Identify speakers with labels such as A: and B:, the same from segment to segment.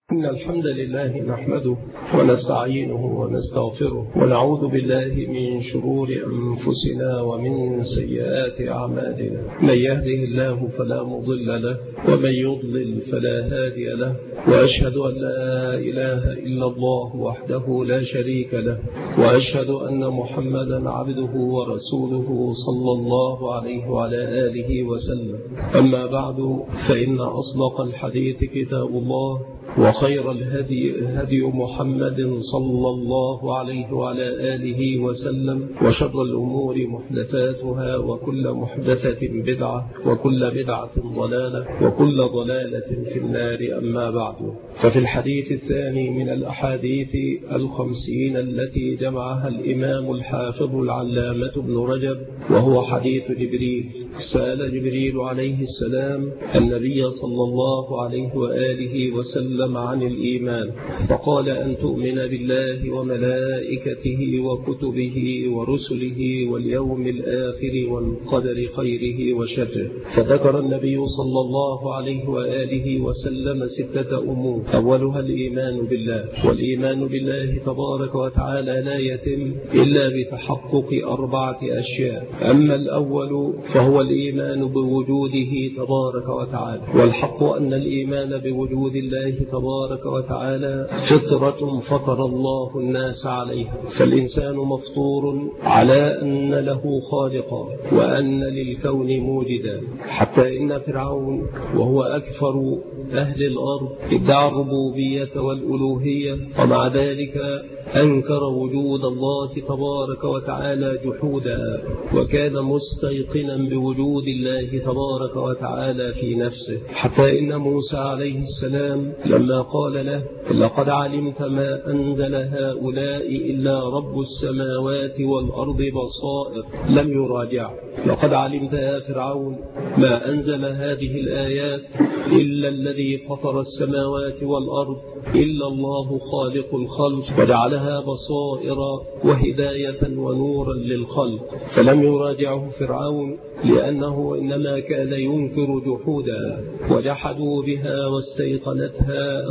A: إن الحمد لله نحمده ونستعينه ونستغفره ونعوذ بالله من شرور أنفسنا ومن سيئات أعمالنا. من يهده الله فلا مضل له ومن يضلل فلا هادي له، وأشهد أن لا إله إلا الله وحده لا شريك له، وأشهد أن محمدا عبده ورسوله صلى الله عليه وعلى آله وسلم. أما بعد، فإن أصدق الحديث كتاب الله، وخير الهدي هدي محمد صلى الله عليه وعلى آله وسلم، وشر الأمور محدثاتها، وكل محدثة بدعة، وكل بدعة ضلالة، وكل ضلالة في النار. أما بعد، ففي الحديث الثاني من الأحاديث 50 التي جمعها الإمام الحافظ العلامة ابن رجب، وهو حديث جبريل. سأل جبريل عليه السلام النبي صلى الله عليه وآله وسلم عن الإيمان، فقال: أن تؤمن بالله وملائكته وكتبه ورسله واليوم الآخر والقدر خيره وشره. فذكر النبي صلى الله عليه وآله وسلم 6 أمور، أولها الإيمان بالله. والإيمان بالله تبارك وتعالى لا يتم إلا بتحقق 4 أشياء. أما الأول فهو الإيمان بوجوده تبارك وتعالى، والحق أن الإيمان بوجود الله تبارك وتعالى فطرة فطر الله الناس عليها، فالإنسان مفطور على أن له خالقا وأن للكون موجدا، حتى إن فرعون وهو أكثر أهل الأرض ادعى الربوبية والألوهية، ومع ذلك أنكر وجود الله تبارك وتعالى جحودا، وكان مستيقنا بوجود الله تبارك وتعالى في نفسه، حتى إن موسى عليه السلام لما قال له: لقد علمت ما أنزل هؤلاء إلا رب السماوات والأرض بصائر، لم يراجع. لقد علمت يا فرعون ما أنزل هذه الآيات إلا الذي فطر السماوات والأرض، إلا الله خالق الخلق، وجعلها بصائر وهداية ونورا للخلق. فلم يراجعه فرعون، لأنه إنما كان ينكر جحودا، وجحدوا بها واستيقنتها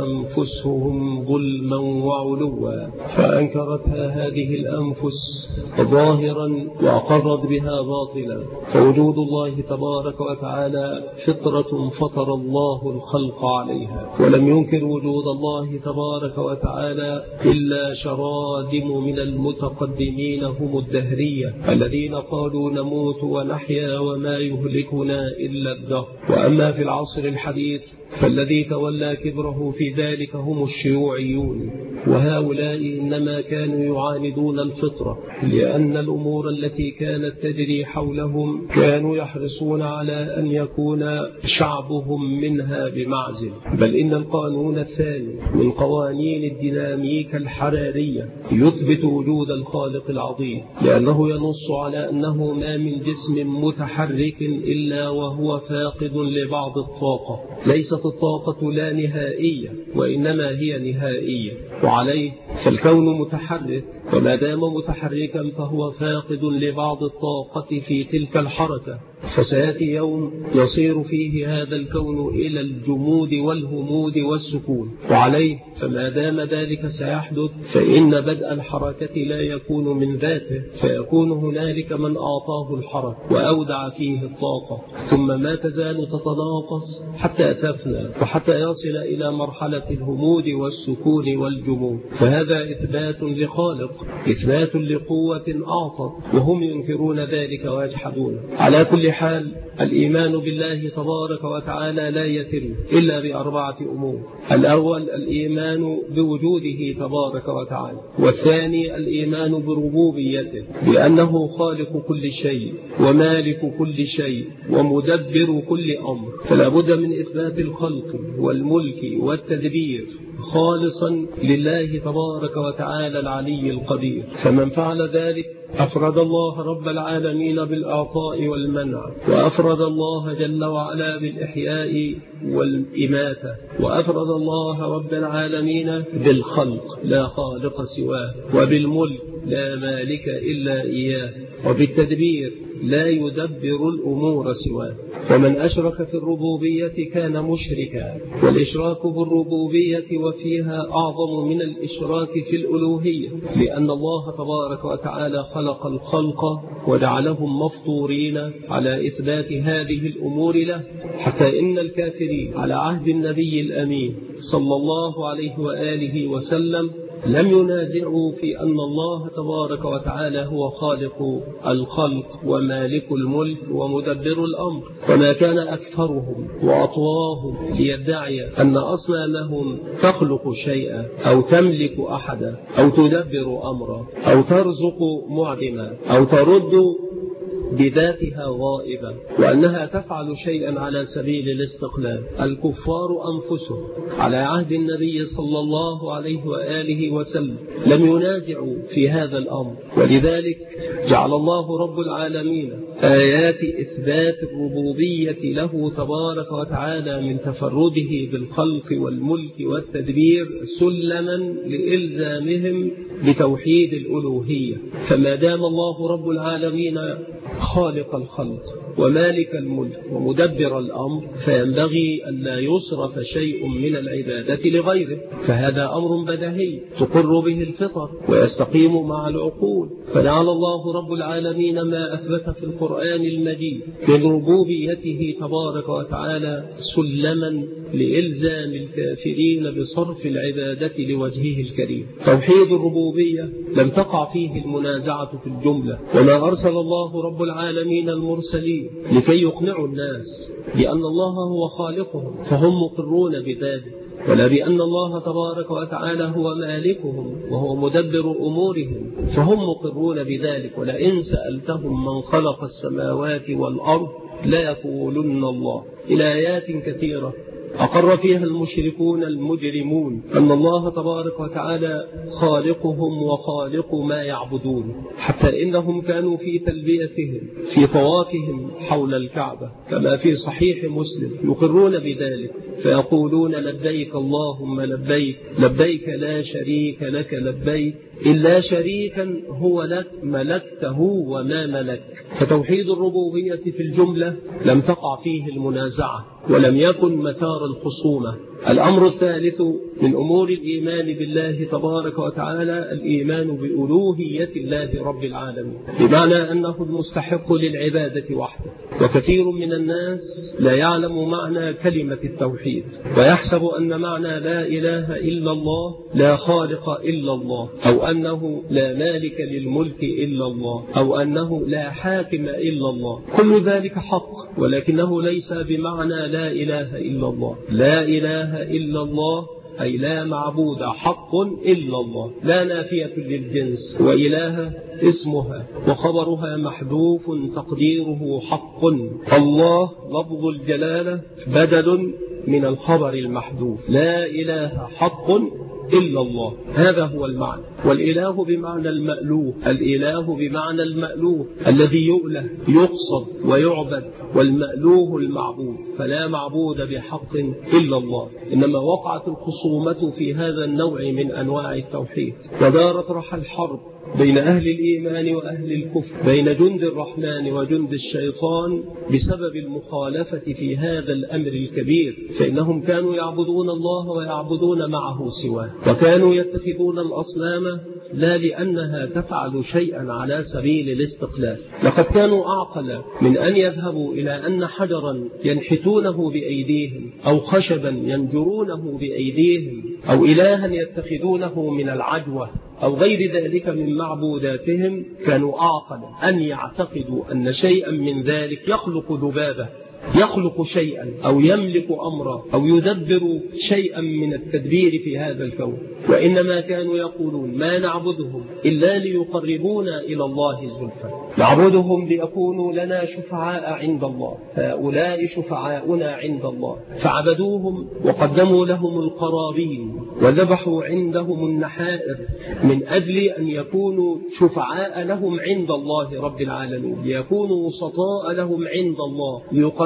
A: أنفسهم ظلما وعلوا، فأنكرتها هذه الأنفس ظاهرا وأقرت بها باطلا. فوجود الله تبارك وتعالى فطرة فطر الله الخلق عليها، ولم ينكر وجود الله تبارك وتعالى إلا شرادم من المتقدمين هم الدهرية، الذين قالوا: نموت ونحيا وما يهلكنا إلا الدهر. وأما في العصر الحديث فالذي تولى كبره في ذلك هم الشيوعيون، وهؤلاء إنما كانوا يعاندون الفطرة، لأن الأمور التي كانت تجري حولهم كانوا يحرصون على أن يكون شعبهم منها بمعزل. بل إن القانون الثاني من قوانين الديناميكا الحرارية يثبت وجود الخالق العظيم، لأنه ينص على أنه ما من جسم متحرك إلا وهو فاقد لبعض الطاقة. ليست الطاقة لا نهائية، وإنما هي نهائية، وعليه فالكون متحرك، وما دام متحركا فهو فاقد لبعض الطاقة في تلك الحركة. فسيأتي يوم يصير فيه هذا الكون إلى الجمود والهمود والسكون، وعليه فما دام ذلك سيحدث فإن بدء الحركة لا يكون من ذاته، فيكون هنالك من أعطاه الحركة وأودع فيه الطاقة، ثم ما تزال تتناقص حتى تفنى، وحتى يصل إلى مرحلة الهمود والسكون والجمود. فهذا إثبات لخالق، إثبات لقوة أعطت، وهم ينكرون ذلك ويجحدون. على كل حال، الإيمان بالله تبارك وتعالى لا يتم إلا ب4 أمور. الأول الإيمان بوجوده تبارك وتعالى، والثاني الإيمان بربوبيته، بأنه خالق كل شيء ومالك كل شيء ومدبر كل أمر، فلا بد من إثبات الخلق والملك والتدبير خالصا لله تبارك وتعالى العلي القدير. فمن فعل ذلك أفرد الله رب العالمين بالإعطاء والمنع، وأفرد الله جل وعلا بالإحياء والإماتة، وأفرد الله رب العالمين بالخلق لا خالق سواه، وبالملك لا مالك إلا إياه، وبالتدبير لا يدبر الأمور سواه. ومن أشرك في الربوبية كان مشركا، والإشراك بالربوبية وفيها أعظم من الإشراك في الألوهية، لأن الله تبارك وتعالى خلق الخلق وجعلهم مفطورين على إثبات هذه الأمور له، حتى إن الكافرين على عهد النبي الأمين صلى الله عليه وآله وسلم لم ينازعوا في أن الله تبارك وتعالى هو خالق الخلق ومالك الملك ومدبر الأمر، وما كان أكثرهم وأطواهم ليدعي أن أصنامهم تخلق شيئا أو تملك أحدا أو تدبر أمرا أو ترزق معدما أو ترد بذاتها غائبة، وأنها تفعل شيئا على سبيل الاستقلال. الكفار أنفسهم على عهد النبي صلى الله عليه وآله وسلم لم ينازعوا في هذا الأمر، ولذلك جعل الله رب العالمين آيات إثبات الربوبية له تبارك وتعالى من تفرده بالخلق والملك والتدبير سلما لإلزامهم بتوحيد الألوهية. فما دام الله رب العالمين خالق الخلق ومالك الملك ومدبر الأمر، فينبغي أن لا يصرف شيء من العبادة لغيره، فهذا أمر بديهي تقر به الفطر ويستقيم مع العقول. فجعل الله رب العالمين ما أثبت في القرآن المجيد من ربوبيته تبارك وتعالى سلما لإلزام الكافرين بصرف العبادة لوجهه الكريم. توحيد الربوبية لم تقع فيه المنازعة في الجملة، وما أرسل الله رب العالمين المرسلين لكي يقنعوا الناس بأن الله هو خالقهم فهم مقرون بذلك، ولا بأن الله تبارك وتعالى هو مالكهم وهو مدبر أمورهم فهم مقرون بذلك. ولئن سألتهم من خلق السماوات والأرض لا يقولن الله. إلى آيات كثيرة أقر فيها المشركون المجرمون أن الله تبارك وتعالى خالقهم وخالق ما يعبدون، حتى إنهم كانوا في تلبيتهم في طوافهم حول الكعبة كما في صحيح مسلم يقرون بذلك، فيقولون لبيك اللهم لبيك، لبيك لا شريك لك لبيك إلا شريكا هو لك ملكته وما ملك. فتوحيد الربوبية في الجملة لم تقع فيه المنازعة ولم يكن مثار الخصومة. الأمر الثالث من أمور الإيمان بالله تبارك وتعالى الإيمان بألوهية الله رب العالمين، بمعنى أنه المستحق للعبادة وحده. وكثير من الناس لا يعلم معنى كلمة التوحيد، ويحسب أن معنى لا إله إلا الله لا خالق إلا الله، أو أنه لا مالك للملك إلا الله، أو أنه لا حاكم إلا الله. كل ذلك حق، ولكنه ليس بمعنى لا إله إلا الله. لا إله إلا الله أي لا معبود حق إلا الله، لا نافية للجنس، وإله اسمها وخبرها محذوف تقديره حق. الله لفظ الجلالة بدل من الخبر المحذوف، لا إله حق إلا الله، هذا هو المعنى. والإله بمعنى المألوه، الإله بمعنى المألوه الذي يؤله يقصد ويعبد، والمألوه المعبود، فلا معبود بحق إلا الله. إنما وقعت الخصومة في هذا النوع من أنواع التوحيد، ودارت رحى الحرب بين أهل الإيمان وأهل الكفر، بين جند الرحمن وجند الشيطان، بسبب المخالفة في هذا الأمر الكبير. فإنهم كانوا يعبدون الله ويعبدون معه سواه، وكانوا يتخذون الأصنام لا لأنها تفعل شيئا على سبيل الاستقلال. لقد كانوا أعقل من أن يذهبوا إلى أن حجرا ينحتونه بأيديهم، أو خشبا ينجرونه بأيديهم، أو إلها يتخذونه من العجوة أو غير ذلك من معبوداتهم. كانوا أعقل أن يعتقدوا أن شيئا من ذلك يخلق ذبابة، يخلق شيئا أو يملك أمرا أو يدبر شيئا من التدبير في هذا الكون. وإنما كانوا يقولون ما نعبدهم إلا ليقربونا إلى الله زلفى، نعبدهم ليكونوا لنا شفعاء عند الله، هؤلاء شفعاؤنا عند الله. فعبدوهم وقدموا لهم القرابين وذبحوا عندهم النحائر من أجل أن يكونوا شفعاء لهم عند الله رب العالمين، ليكونوا وسطاء لهم عند الله، ليقربوا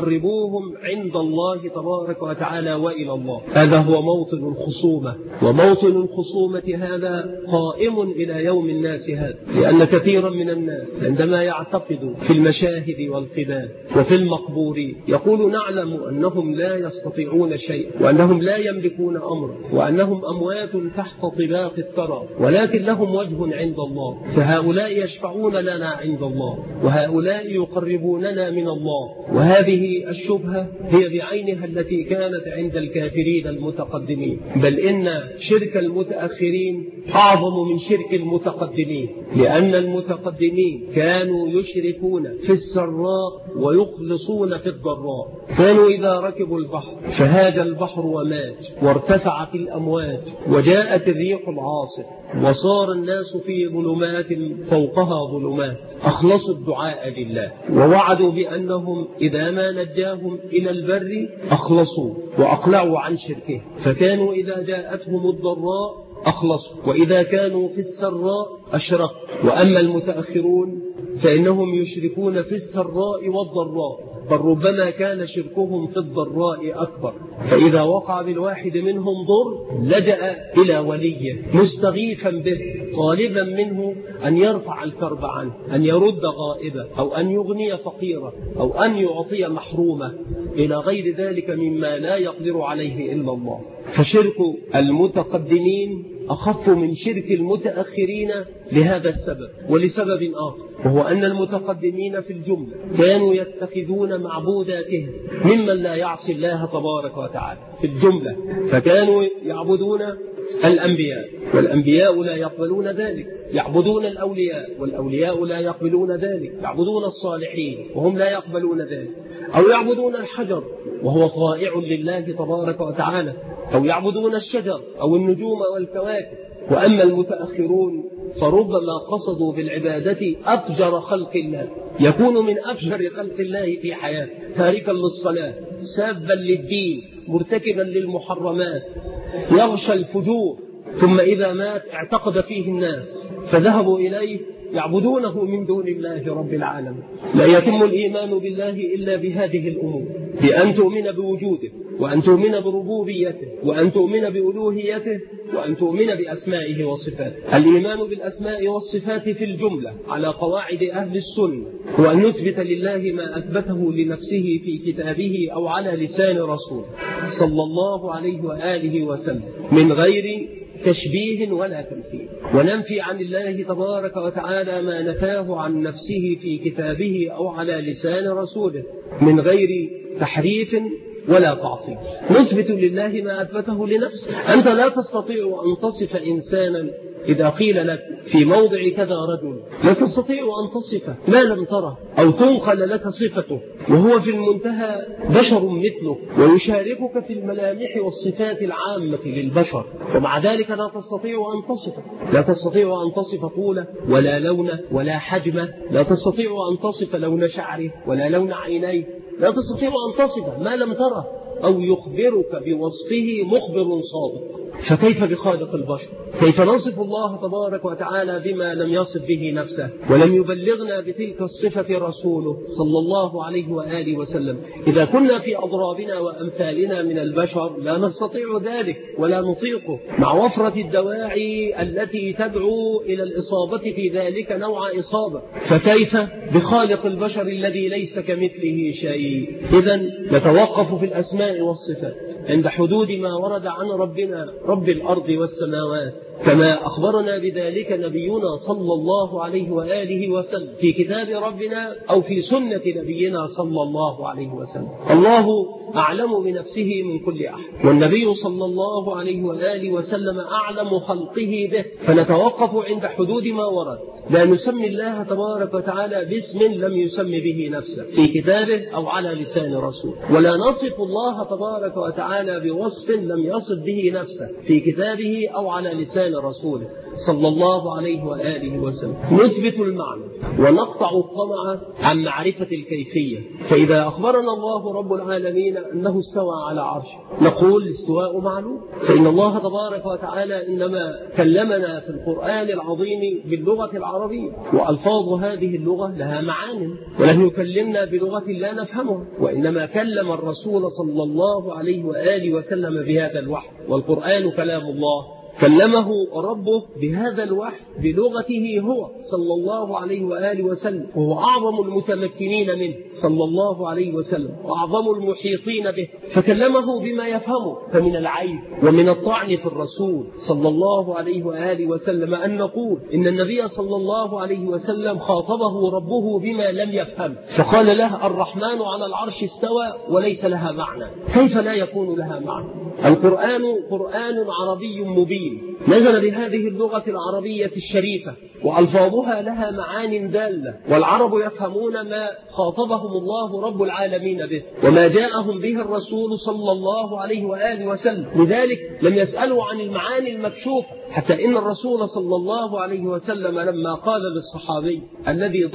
A: يقربوهم عند الله تبارك وتعالى وإلى الله. هذا هو موطن الخصومة، وموطن الخصومة هذا قائم إلى يوم الناس هذا، لأن كثيرا من الناس عندما يعتقد في المشاهد والقباب وفي المقبورين يقول نعلم أنهم لا يستطيعون شيء، وأنهم لا يملكون أمر، وأنهم أموات تحت طباق الثرى، ولكن لهم وجه عند الله، فهؤلاء يشفعون لنا عند الله، وهؤلاء يقربوننا من الله. وهذه الشبهة هي بعينها التي كانت عند الكافرين المتقدمين، بل إن شرك المتأخرين أعظم من شرك المتقدمين، لأن المتقدمين كانوا يشركون في السراء ويخلصون في الضراء. كانوا إذا ركبوا البحر فهاج البحر وماج وارتفعت الأمواج وجاءت الريح العاصف وصار الناس في ظلمات فوقها ظلمات، أخلصوا الدعاء لله ووعدوا بأنهم إذا ما نجاهم إلى البر أخلصوا وأقلعوا عن شركه، فكانوا إذا جاءتهم الضراء أخلصوا، وإذا كانوا في السراء أشركوا. وأما المتأخرون فإنهم يشركون في السراء والضراء، بل ربما كان شركهم في الضراء أكبر، فإذا وقع بالواحد منهم ضر لجأ إلى وليه مستغيثا به طالبا منه أن يرفع الكرب عنه، أن يرد غائبه، أو أن يغني فقيره، أو أن يعطي محرومه، إلى غير ذلك مما لا يقدر عليه إلا الله. فشرك المتقدمين أخف من شرك المتأخرين لهذا السبب، ولسبب آخر، وهو أن المتقدمين في الجملة كانوا يتخذون معبوداتهم ممن لا يعصي الله تبارك وتعالى في الجملة، فكانوا يعبدون الأنبياء والأنبياء لا يقبلون ذلك، يعبدون الأولياء والأولياء لا يقبلون ذلك، يعبدون الصالحين وهم لا يقبلون ذلك، أو يعبدون الحجر وهو طائع لله تبارك وتعالى، أو يعبدون الشجر أو النجوم والكواكب. وأما المتأخرون فربما قصدوا بالعبادة أفجر خلق الله، يكون من أفجر خلق الله في حياته، تاركا للصلاة، سابا للدين، مرتكبا للمحرمات، يغشى الفجور، ثم إذا مات اعتقد فيه الناس فذهبوا إليه يعبدونه من دون الله رب العالمين. لا يتم الإيمان بالله إلا بهذه الأمور، بأن تؤمن بوجوده، وأن تؤمن بربوبيته، وأن تؤمن بألوهيته، وأن تؤمن بأسمائه وصفاته. الإيمان بالأسماء والصفات في الجملة على قواعد أهل السنة هو أن نثبت لله ما أثبته لنفسه في كتابه أو على لسان رسوله صلى الله عليه وآله وسلم من غير تشبيه ولا تمثيل، وننفي عن الله تبارك وتعالى ما نفاه عن نفسه في كتابه أو على لسان رسوله من غير تحريف ولا تعطيل. نثبت لله ما أثبته لنفسه. أنت لا تستطيع أن تصف إنسانا إذا قيل لك في موضع كذا رجل، لا تستطيع أن تصفه ما لم تره، أو تنقل لك صفته وهو في المنتهى بشر مثلك ويشاركك في الملامح والصفات العامة للبشر، ومع ذلك لا تستطيع أن تصفه. لا تستطيع أن تصف طوله ولا لونه ولا حجمه، لا تستطيع أن تصف لون شعره ولا لون عينيه، لا تستطيع أن تصفه ما لم تره، أو يخبرك بوصفه مخبر صادق. فكيف بخالق البشر؟ كيف نصف الله تبارك وتعالى بما لم يصف به نفسه، ولم يبلغنا بتلك الصفة رسوله صلى الله عليه وآله وسلم؟ إذا كنا في أضرابنا وأمثالنا من البشر لا نستطيع ذلك ولا نطيقه، مع وفرة الدواعي التي تدعو إلى الإصابة في ذلك نوع إصابة، فكيف بخالق البشر الذي ليس كمثله شيء؟ إذن نتوقف في الأسماء والصفات عند حدود ما ورد عن ربنا رب الأرض والسماوات، كما أخبرنا بذلك نبينا صلى الله عليه وآله وسلم في كتاب ربنا أو في سنة نبينا صلى الله عليه وسلم. الله أعلم بنفسه من كل أحد، والنبي صلى الله عليه وآله وسلم أعلم خلقه به، فنتوقف عند حدود ما ورد، لا نسمي الله تبارك وتعالى باسم لم يسم به نفسه في كتابه أو على لسان رسوله، ولا نصف الله تبارك وتعالى بوصف لم يصف به نفسه في كتابه أو على لسان لسان رسوله صلى الله عليه وآله وسلم نثبت المعنى ونقطع الطمع عن معرفة الكيفية. فإذا أخبرنا الله رب العالمين أنه استوى على عرشه نقول الاستواء معلوم، فإن الله تبارك وتعالى إنما كلمنا في القرآن العظيم باللغة العربية، وألفاظ هذه اللغة لها معان، ولم يكلمنا بلغة لا نفهمها، وإنما كلم الرسول صلى الله عليه وآله وسلم بهذا الوحي، والقرآن كلام الله كلمه ربه بهذا الوحي بلغته هو صلى الله عليه وآله وسلم، وهو أعظم المتمكنين منه صلى الله عليه وسلم وأعظم المحيطين به، فكلمه بما يفهمه. فمن العيب ومن الطعن في الرسول صلى الله عليه وآله وسلم أن نقول إن النبي صلى الله عليه وسلم خاطبه ربه بما لم يفهم، فقال له الرحمن على العرش استوى وليس لها معنى. كيف لا يكون لها معنى؟ القرآن قرآن عربي مبين نزل بهذه اللغة العربية الشريفة، وألفاظها لها معان دالة، والعرب يفهمون ما خاطبهم الله رب العالمين به وما جاءهم به الرسول صلى الله عليه وآله وسلم. لذلك لم يسألوا عن المعاني المكشوفة، حتى إن الرسول صلى الله عليه وسلم لما قال للصحابي الذي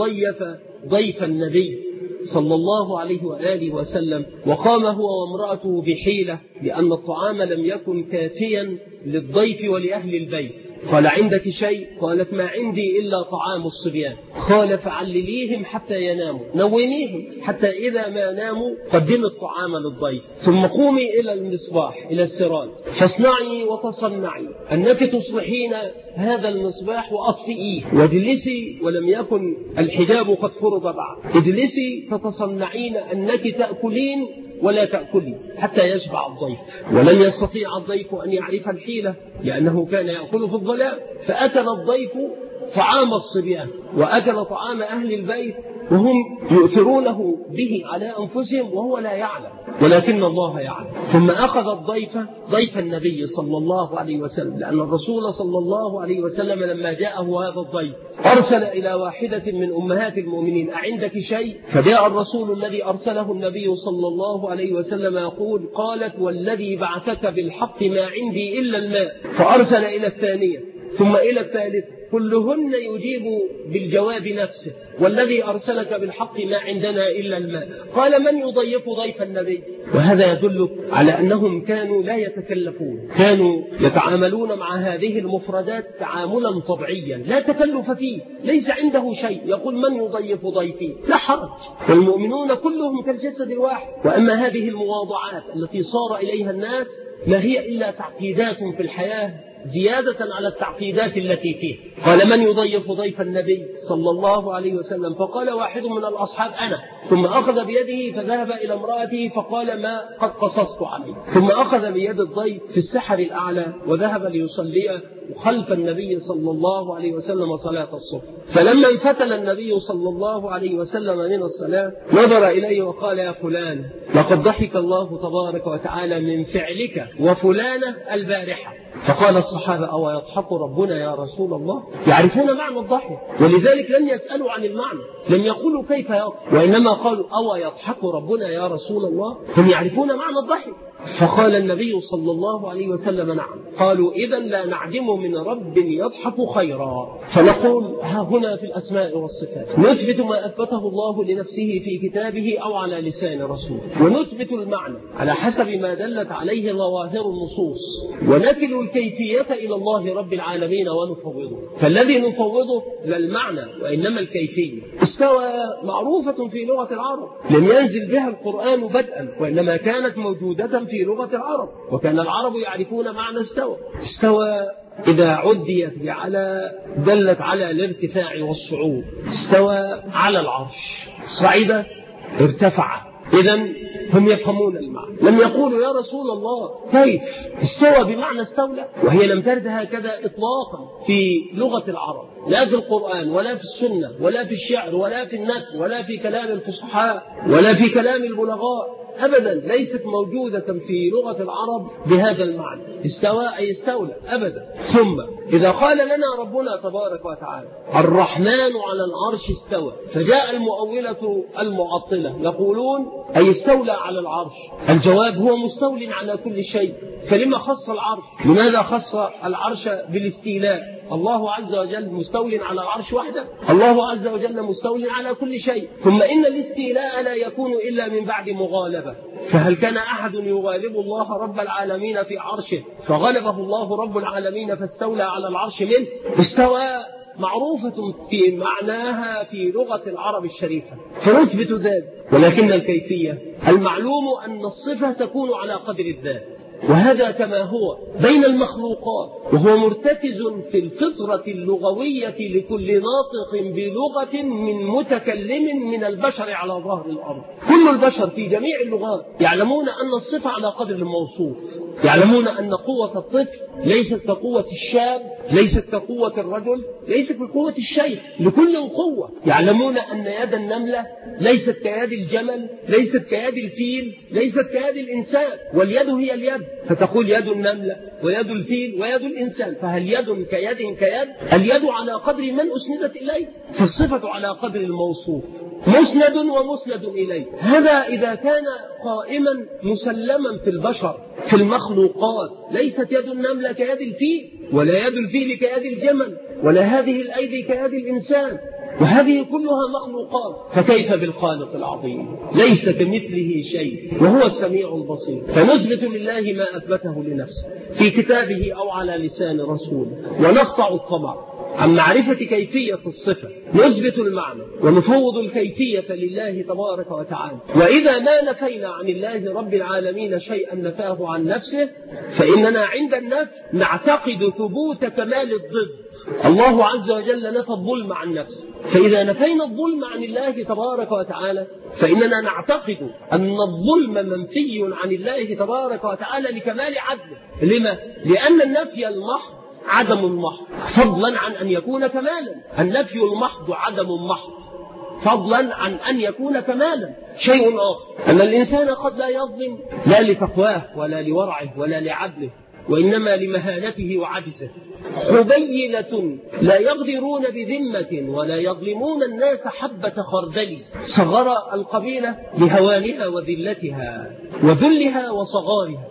A: ضيف النبي صلى الله عليه وآله وسلم وقام هو وامرأته بحيلة لأن الطعام لم يكن كافيا للضيف ولأهل البيت، قال عندك شيء؟ قالت ما عندي إلا طعام الصبيان. قال فعلليهم حتى يناموا، نوميهم حتى إذا ما ناموا قدم الطعام للضيف، ثم قومي إلى المصباح إلى السراج فاصنعي وتصنعي أنك تصلحين هذا المصباح وأطفئيه، واجلسي ولم يكن الحجاب قد فرض بعد، اجلسي فتصنعين أنك تأكلين ولا تأكلي حتى يشبع الضيف. ولن يستطيع الضيف أن يعرف الحيلة لأنه كان يأكل في الظلام، فأكل الضيف طعام الصبيان وأكل طعام أهل البيت وهم يؤثرونه به على أنفسهم وهو لا يعلم، ولكن الله يعلم. ثم أخذ ضيف النبي صلى الله عليه وسلم، لأن الرسول صلى الله عليه وسلم لما جاءه هذا الضيف أرسل إلى واحدة من أمهات المؤمنين أعندك شيء؟ فجاء الرسول الذي أرسله النبي صلى الله عليه وسلم يقول قالت والذي بعثك بالحق ما عندي إلا الماء، فأرسل إلى الثانية ثم إلى الثالثة، كلهن يجيب بالجواب نفسه والذي أرسلك بالحق ما عندنا إلا الماء. قال من يضيف ضيف النبي؟ وهذا يدل على أنهم كانوا لا يتكلفون، كانوا يتعاملون مع هذه المفردات تعاملا طبيعيا لا تكلف فيه، ليس عنده شيء يقول من يضيف ضيفي، لا حرج، والمؤمنون كلهم كالجسد الواحد. وأما هذه المواضعات التي صار إليها الناس ما هي إلا تعقيدات في الحياة زيادة على التعقيدات التي فيه. قال من يضيف ضيف النبي صلى الله عليه وسلم؟ فقال واحد من الأصحاب أنا، ثم أخذ بيده فذهب إلى امرأته فقال ما قد قصصت عليه، ثم أخذ بيد الضيف في السحر الأعلى وذهب ليصلي خلف النبي صلى الله عليه وسلم صلاة الصبح. فلما انفتل النبي صلى الله عليه وسلم من الصلاة نظر إليه وقال يا فلان لقد ضحك الله تبارك وتعالى من فعلك وفلانة البارحة. فقال الصحابة أو يضحك ربنا يا رسول الله؟ يعرفون معنى الضحك، ولذلك لم يسألوا عن المعنى، لم يقولوا كيف يضحك، وإنما قالوا أو يضحك ربنا يا رسول الله؟ هم يعرفون معنى الضحك. فقال النبي صلى الله عليه وسلم نعم. قالوا إذن لا نعدم من رب يضحك خيرا. فنقول ها هنا في الأسماء والصفات نثبت ما أثبته الله لنفسه في كتابه أو على لسان رسوله، ونثبت المعنى على حسب ما دلت عليه ظواهر النصوص، ونكل الكيفية إلى الله رب العالمين ونفوضه. فالذي نفوضه لا المعنى وإنما الكيفية. استوى معروفة في لغة العرب، لم ينزل بها القرآن بدءا، وإنما كانت موجودة في لغة العرب، وكان العرب يعرفون معنى استوى إذا عديت على دلت على الارتفاع والصعود. استوى على العرش، صعد ارتفع، إذن هم يفهمون المعنى. لم يقولوا يا رسول الله كيف استوى بمعنى استولى، وهي لم ترد هكذا إطلاقا في لغة العرب، لا في القرآن ولا في السنة ولا في الشعر ولا في النثر ولا في كلام الفصحاء ولا في كلام البلغاء. أبدا ليست موجودة في لغة العرب بهذا المعنى. استوى أي استولى أبدا. ثم إذا قال لنا ربنا تبارك وتعالى الرحمن على العرش استوى، فجاء المؤولة المعطلة يقولون أي استولى على العرش. الجواب هو مستول على كل شيء، فلما خص العرش؟ لماذا خص العرش بالاستيلاء؟ الله عز وجل مستول على العرش وحده، الله عز وجل مستول على كل شيء. ثم إن الاستيلاء لا يكون إلا من بعد مغالبة، فهل كان أحد يغالب الله رب العالمين في عرشه فغلبه الله رب العالمين فاستولى على العرش منه؟ استوى معروفة في معناها في لغة العرب الشريفة فنثبت ذلك، ولكن الكيفية المعلوم أن الصفة تكون على قدر الذات، وهذا كما هو بين المخلوقات، وهو مرتكز في الفطرة اللغوية لكل ناطق بلغة من متكلم من البشر على ظهر الأرض. كل البشر في جميع اللغات يعلمون أن الصفة على قدر الموصوف، يعلمون أن قوة الطفل ليست كقوة الشاب، ليست كقوة الرجل، ليست كقوة الشيخ، لكل قوة. يعلمون أن يد النملة ليست كيد الجمل، ليست كيد الفيل، ليست كيد الإنسان، واليد هي اليد، فتقول يد النملة ويد الفيل ويد الإنسان، فهل يد كيد كيد؟ اليد على قدر من أسندت إليه، فالصفة على قدر الموصوف، مسند ومسند إليه. هذا إذا كان قائما مسلما في البشر في المخلوقات. ليست يد النملة كيد الفيل، ولا يد الفيل كيد الجمل، ولا هذه الأيدي كيد الإنسان، وهذه كلها مخلوقات. فكيف بالخالق العظيم؟ ليس كمثله شيء وهو السميع البصير. فنثبت لله ما أثبته لنفسه في كتابه أو على لسان رسوله، ونقطع الطمع عن معرفة كيفية الصفة، نثبت المعنى ونفوض الكيفية لله تبارك وتعالى. وإذا ما نفينا عن الله رب العالمين شيئا نفاه عن نفسه، فإننا عند النفي نعتقد ثبوت كمال الضد. الله عز وجل نفى الظلم عن نفسه، فإذا نفينا الظلم عن الله تبارك وتعالى فإننا نعتقد أن الظلم منفي عن الله تبارك وتعالى لكمال عدله. لما؟ لأن النفي المحض عدم محض، فضلا عن أن يكون كمالا. النفي المحض عدم محض، فضلا عن أن يكون كمالا. شيء آخر أن الإنسان قد لا يظلم لا لتقواه ولا لورعه ولا لعدله، وإنما لمهانته وعجزه. خبيلة لا يغدرون بذمة ولا يظلمون الناس حبة خردل. صغر القبيلة لهوانها وذلتها وذلها وصغارها.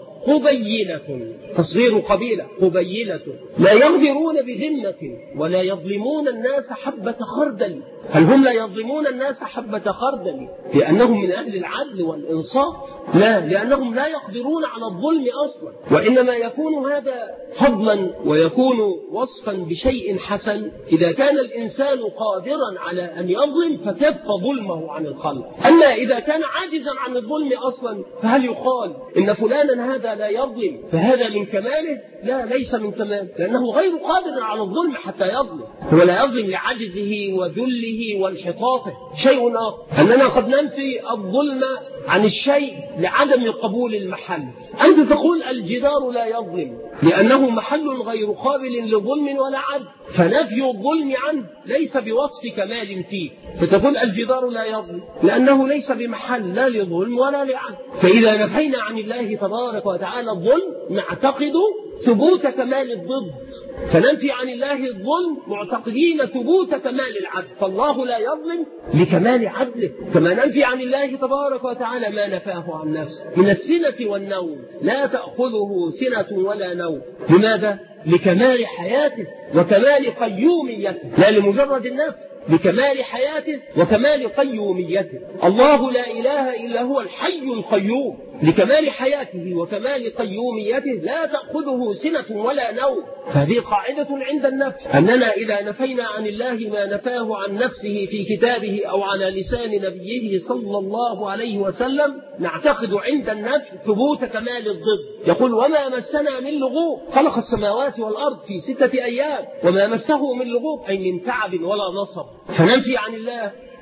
A: قبيلة تصغير قبيلة، قبيلة لا يغدرون بذمة ولا يظلمون الناس حبة خردل. هل هم لا يظلمون الناس حبة خردل لأنهم من أهل العدل والإنصاف؟ لا، لأنهم لا يقدرون على الظلم أصلا، وإنما يكون هذا فضلا ويكون وصفا بشيء حسن إذا كان الإنسان قادرا على أن يظلم فكف ظلمه عن الخلق. أما إذا كان عاجزا عن الظلم أصلا فهل يقال إن فلانا هذا لا يظلم فهذا من كماله؟ لا، ليس من كماله، لأنه غير قادر على الظلم حتى يظلم. هو لا يظلم لعجزه وذله وانحطاطه. شيء آخر أننا قد ننفي الظلم عن الشيء لعدم قبول المحل. أنت تقول الجدار لا يظلم لأنه محل غير قابل لظلم ولا عدل، فنفي الظلم عنه ليس بوصف كمال فيه. فتقول الجدار لا يظلم لأنه ليس بمحل لا لظلم ولا لعدل. فإذا نفينا عن الله تبارك وتعالى الظلم نعتقد ثبوت كمال الضد، فننفي عن الله الظلم معتقدين ثبوت كمال العدل. فالله لا يظلم لكمال عدله، كما ننفي عن الله تبارك وتعالى ما نفاه عن نفسه من السنة والنوم. لا تأخذه سنة ولا نوم. لماذا؟ لكمال حياته وكمال قيوميته، لا لمجرد النفس، لكمال حياته وكمال قيوميته. الله لا إله إلا هو الحي القيوم، لكمال حياته وكمال قيوميته لا تأخذه سنة ولا نوم. فهذه قاعدة عند النفس، أننا إذا نفينا عن الله ما نفاه عن نفسه في كتابه أو على لسان نبيه صلى الله عليه وسلم نعتقد عند النفي ثبوت كمال الضد. يقول وما مسنا من لغوب، خلق السماوات والأرض في 6 أيام وما مسه من لغوب، أي من تعب ولا نصب. فننفي عن الله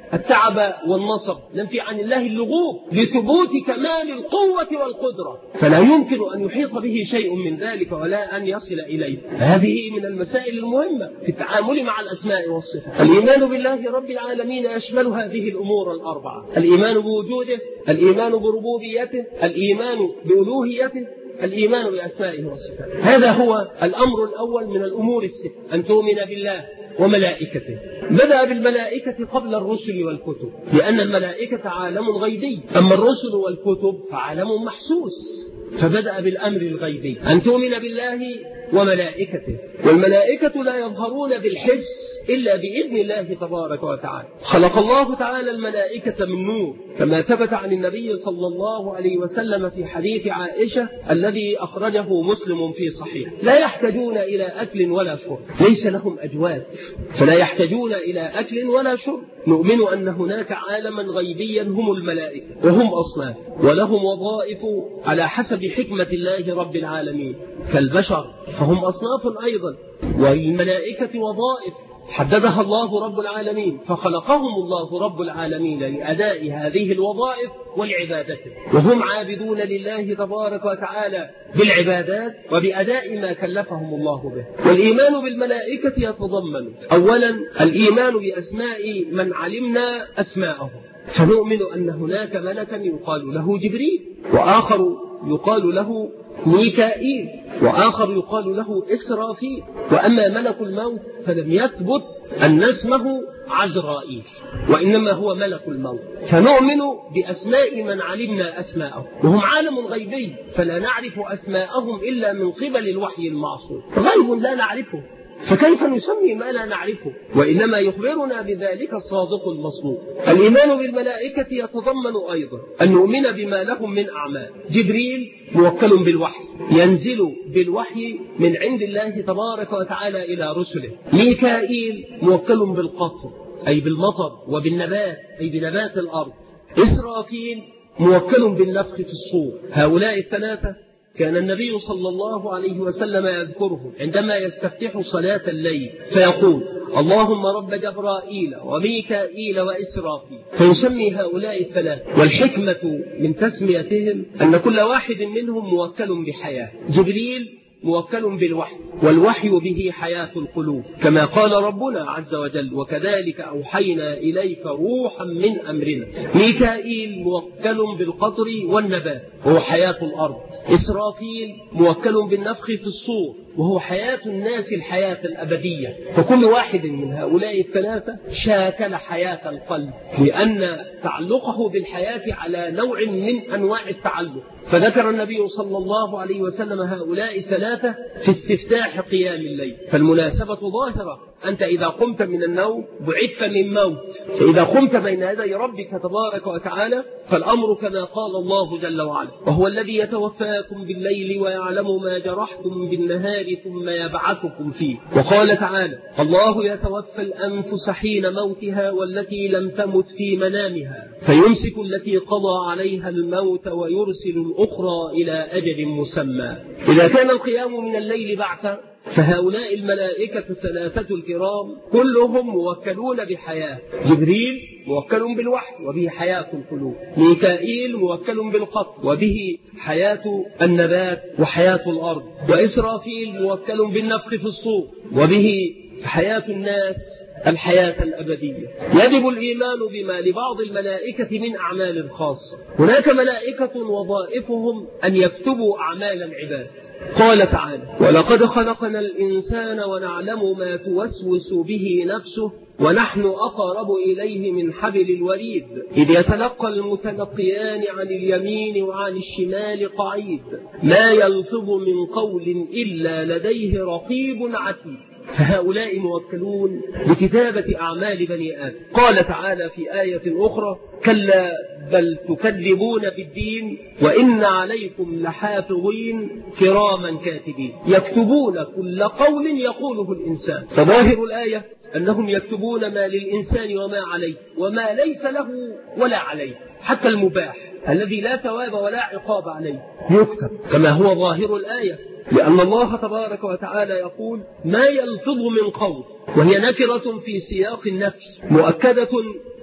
A: التعب والنصب، ننفي عن الله اللغوب لثبوت كمال القوة والقدرة، فلا يمكن أن يحيط به شيء من ذلك ولا أن يصل إليه. هذه من المسائل المهمة في التعامل مع الأسماء والصفات. الإيمان بالله رب العالمين يشمل هذه الأمور الأربعة: الإيمان بوجوده، الإيمان بربوبيته، الإيمان بألوهيته، الإيمان بأسمائه وصفاته. هذا هو الأمر الأول من الأمور الست، أن تؤمن بالله وملائكته. بدأ بالملائكة قبل الرسل والكتب، لأن الملائكة عالم غيبي، أما الرسل والكتب فعالم محسوس، فبدأ بالأمر الغيبي، أن تؤمن بالله وملائكته. والملائكة لا يظهرون بالحس إلا بإذن الله تبارك وتعالى. خلق الله تعالى الملائكة من نور، كما ثبت عن النبي صلى الله عليه وسلم في حديث عائشة الذي أخرجه مسلم في صحيح: لا يحتاجون إلى أكل ولا شرب، ليس لهم أجواد، فلا يحتاجون إلى أكل ولا شرب. نؤمن أن هناك عالما غيبيا هم الملائكة، وهم أصناف ولهم وظائف على حسب حكمة الله رب العالمين كالبشر، فهم أصناف أيضا. والملائكة وظائف حددها الله رب العالمين، فخلقهم الله رب العالمين لأداء هذه الوظائف والعبادة، وهم عابدون لله تبارك وتعالى بالعبادات وبأداء ما كلفهم الله به. والإيمان بالملائكة يتضمن أولا الإيمان بأسماء من علمنا أسماءهم، فنؤمن أن هناك ملكا يقال له جبريل، وآخر يقال له ميكائيل، وآخر يقال له إسرافيل. وأما ملك الموت فلم يثبت أن اسمه عزرائيل، وإنما هو ملك الموت. فنؤمن بأسماء من علمنا أسماءهم، وهم عالم غيبي، فلا نعرف أسماءهم إلا من قبل الوحي المعصوم، غيب لا نعرفه، فكيف نسمي ما لا نعرفه؟ وإنما يخبرنا بذلك الصادق المصدوق. الإيمان بالملائكة يتضمن أيضا أن نؤمن بما لهم من أعمال. جبريل موكل بالوحي، ينزل بالوحي من عند الله تبارك وتعالى إلى رسله. ميكائيل موكل بالقطر أي بالمطر، وبالنبات أي بنبات الأرض. إسرافيل موكل بالنفخ في الصور. هؤلاء الثلاثة كان النبي صلى الله عليه وسلم يذكرهم عندما يستفتح صلاة الليل، فيقول: اللهم رب جبرائيل وميكائيل وإسرافيل، فيسمي هؤلاء الثلاثة. والحكمة من تسميتهم أن كل واحد منهم موكل بحياة. جبريل موكل بالوحي، والوحي به حياة القلوب، كما قال ربنا عز وجل: وكذلك أوحينا إليك روحا من أمرنا. ميكائيل موكل بالقطر والنبات وهو حياة الأرض. إسرافيل موكل بالنفخ في الصور وهو حياة الناس الحياة الأبدية. فكل واحد من هؤلاء الثلاثة شاكل حياة القلب، لأن تعلقه بالحياة على نوع من أنواع التعلق. فذكر النبي صلى الله عليه وسلم هؤلاء الثلاثة في استفتاح قيام الليل. فالمناسبة ظاهرة، أنت إذا قمت من النوم بعثت من موت، فإذا قمت بين يدي ربك تبارك وتعالى فالأمر كما قال الله جل وعلا: وهو الذي يتوفاكم بالليل ويعلم ما جرحتم بالنهار ثم يبعثكم فيه. وقال تعالى: الله يتوفى الأنفس حين موتها والتي لم تمت في منامها فيمسك التي قضى عليها الموت ويرسل الأخرى إلى أجل مسمى. إذا كان القيام من الليل بعثا، فهؤلاء الملائكة الثلاثة الكرام كلهم موكلون بحياة. جبريل موكل بالوحي وبه حياة القلوب، ميكائيل موكل بالقطر وبه حياة النبات وحياة الأرض، وإسرافيل موكل بالنفخ في الصور وبه حياة الناس الحياة الأبدية. يجب الإيمان بما لبعض الملائكة من أعمال خاصة. هناك ملائكة وظائفهم أن يكتبوا أعمال العباد. قال تعالى: ولقد خلقنا الإنسان ونعلم ما توسوس به نفسه ونحن أقرب إليه من حبل الوريد إذ يتلقى المتلقيان عن اليمين وعن الشمال قعيد ما يلفظ من قول إلا لديه رقيب عتيد. فهؤلاء موكلون بكتابة أعمال بني آدم. قال تعالى في آية أخرى: كلا بل تكذبون بالدين وإن عليكم لحافظين كراما كاتبين يكتبون كل قول يقوله الإنسان. فظاهر الآية أنهم يكتبون ما للإنسان وما عليه وما ليس له ولا عليه، حتى المباح الذي لا ثواب ولا عقاب عليه يكتب كما هو ظاهر الآية، لأن الله تبارك وتعالى يقول: ما يلفظ من قول، وهي نكرة في سياق النفي مؤكدة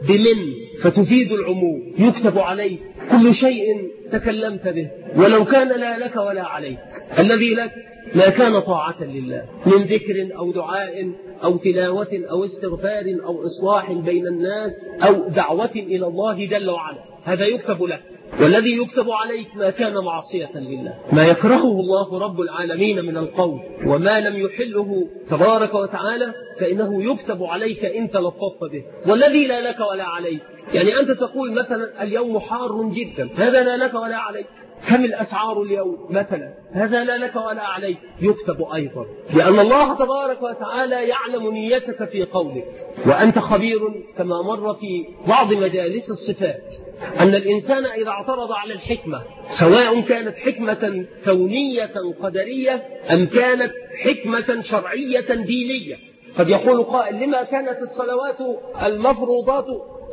A: بمن فتفيد العموم، يكتب عليك كل شيء تكلمت به ولو كان لا لك ولا عليك. الذي لك ما كان طاعة لله من ذكر أو دعاء أو تلاوة أو استغفار أو إصلاح بين الناس أو دعوة إلى الله جل وعلا، هذا يكتب لك. والذي يكتب عليك ما كان معصية لله، ما يكرهه الله رب العالمين من القول وما لم يحله تبارك وتعالى فإنه يكتب عليك إن تلطفت به. والذي لا لك ولا عليك، يعني أنت تقول مثلا اليوم حار جدا، هذا لا لك ولا عليك. كم الأسعار اليوم مثلا، هذا لا لك ولا عليك، يكتب أيضا، لأن الله تبارك وتعالى يعلم نيتك في قولك. وأنت خبير كما مر في بعض مجالس الصفات أن الإنسان إذا اعترض على الحكمة، سواء كانت حكمة كونية قدرية أم كانت حكمة شرعية دينية، قد يقول قائل لما كانت الصلوات المفروضات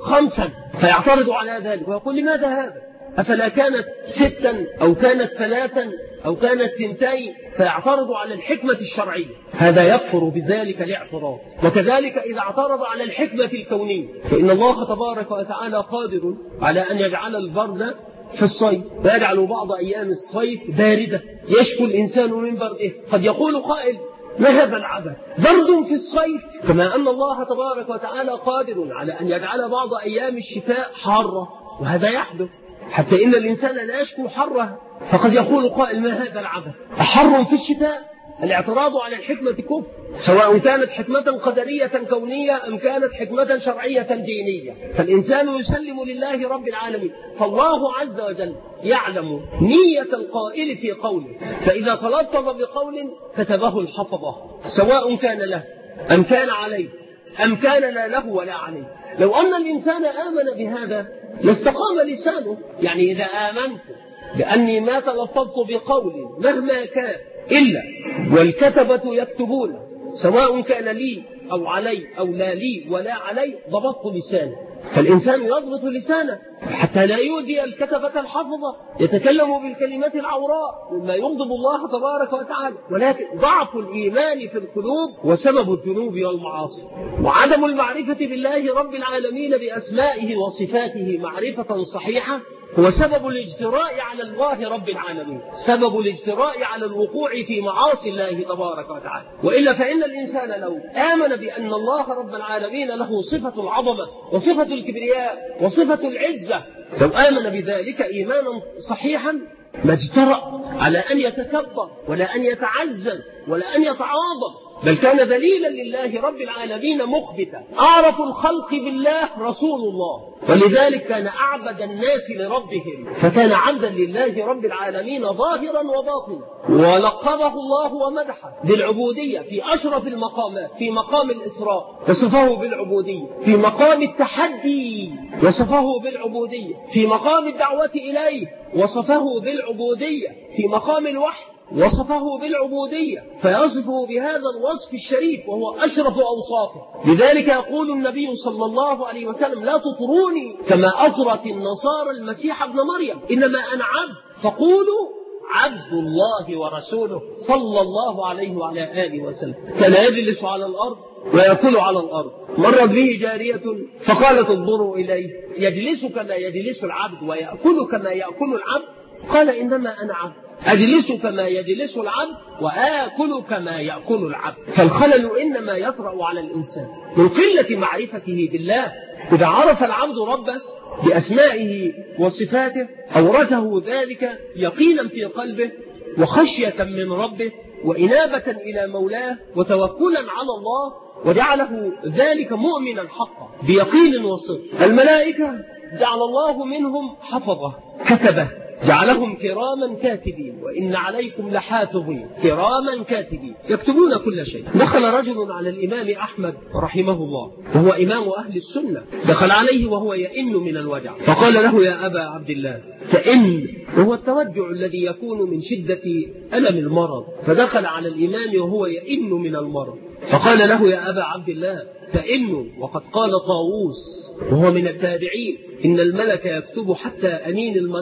A: 5 فيعترض على ذلك ويقول لماذا هذا؟ أفلا كانت 6 أو كانت 3 أو كانت 2 فيعترض على الحكمة الشرعية، هذا يكفر بذلك الاعتراض. وكذلك إذا اعترض على الحكمة الكونية، فإن الله تبارك وتعالى قادر على أن يجعل البرد في الصيف ويجعل بعض أيام الصيف باردة، يشكو الإنسان من برده. قد يقول قائل ما هذا العبث، برد في الصيف، كما أن الله تبارك وتعالى قادر على أن يجعل بعض أيام الشتاء حارة، وهذا يحدث حتى إن الإنسان لا يشكو حره. فقد يقول قائل ما هذا العبث، حر في الشتاء. الاعتراض على الحكمة كفر، سواء كانت حكمة قدرية كونية أم كانت حكمة شرعية دينية. فالإنسان يسلم لله رب العالمين، فالله عز وجل يعلم نية القائل في قوله، فإذا تلطف بقول كتبه الحفظة، سواء كان له أم كان عليه أم كان لا له ولا عليه. لو أن الإنسان آمن بهذا لاستقام لسانه، يعني إذا آمنت بأني ما تلفظت بقول مهما كان إلا والكتبة يكتبون، سواء كان لي أو علي أو لا لي ولا علي، ضبطت لسانه. فالإنسان يضبط لسانه حتى لا يؤذي الكتبة الحفظة، يتكلم بالكلمات العوراء مما يغضب الله تبارك وتعالى. ولكن ضعف الإيمان في القلوب وسبب الذنوب والمعاصي، وعدم المعرفة بالله رب العالمين بأسمائه وصفاته معرفة صحيحة هو سبب الاجتراء على الله رب العالمين، سبب الاجتراء على الوقوع في معاصي الله تبارك وتعالى. وإلا فإن الإنسان لو آمن بأن الله رب العالمين له صفة العظمة وصفة الكبرياء وصفة العزة، لو آمن بذلك إيمانا صحيحا ما اجترأ على أن يتكبر ولا أن يتعزز ولا أن يتعاظم، بل كان ذليلا لله رب العالمين مخبتا. أعرف الخلق بالله رسول الله، ولذلك كان أعبد الناس لربهم، فكان عبدا لله رب العالمين ظاهرا وباطنا، ولقبه الله ومدحه بالعبودية في أشرف المقامات، في مقام الإسراء وصفه بالعبودية، في مقام التحدي وصفه بالعبودية، في مقام الدعوة إليه وصفه بالعبودية، في مقام الوحي وصفه بالعبودية، فيصفه بهذا الوصف الشريف وهو أشرف أوصافه. لذلك يقول النبي صلى الله عليه وسلم لا تطروني كما أطرت النصارى المسيح ابن مريم، إنما أنا عبد فقولوا عبد الله ورسوله صلى الله عليه وعلى آله وسلم. كان يجلس على الأرض ويأكل على الأرض. مرت به جارية فقالت انظروا إليه يجلس كما يجلس العبد ويأكل كما يأكل العبد، قال إنما أنا عبد أجلس كما يجلس العبد وآكل كما يأكل العبد. فالخلل إنما يطرأ على الإنسان من قلة معرفته بالله. إذا عرف العبد ربه بأسمائه وصفاته أورثه ذلك يقينا في قلبه وخشية من ربه وإنابة إلى مولاه وتوكلا على الله، وجعله ذلك مؤمنا حقا بيقين وصدق. الملائكة جعل الله منهم حفظة كتبه، جعلهم كراما كاتبين وإن عليكم لحافظين كراما كاتبين يكتبون كل شيء. دخل رجل على الإمام أحمد رحمه الله وهو إمام أهل السنة، دخل عليه وهو يئن من الوجع، فقال له يا أبا عبد الله فإن، وهو التوجع الذي يكون من شدة ألم المرض، فدخل على الإمام وهو يئن من المرض فقال له يا أبا عبد الله فإنه، وقد قال طاووس وهو من التابعين إن الملك يكتب حتى أنين المريض.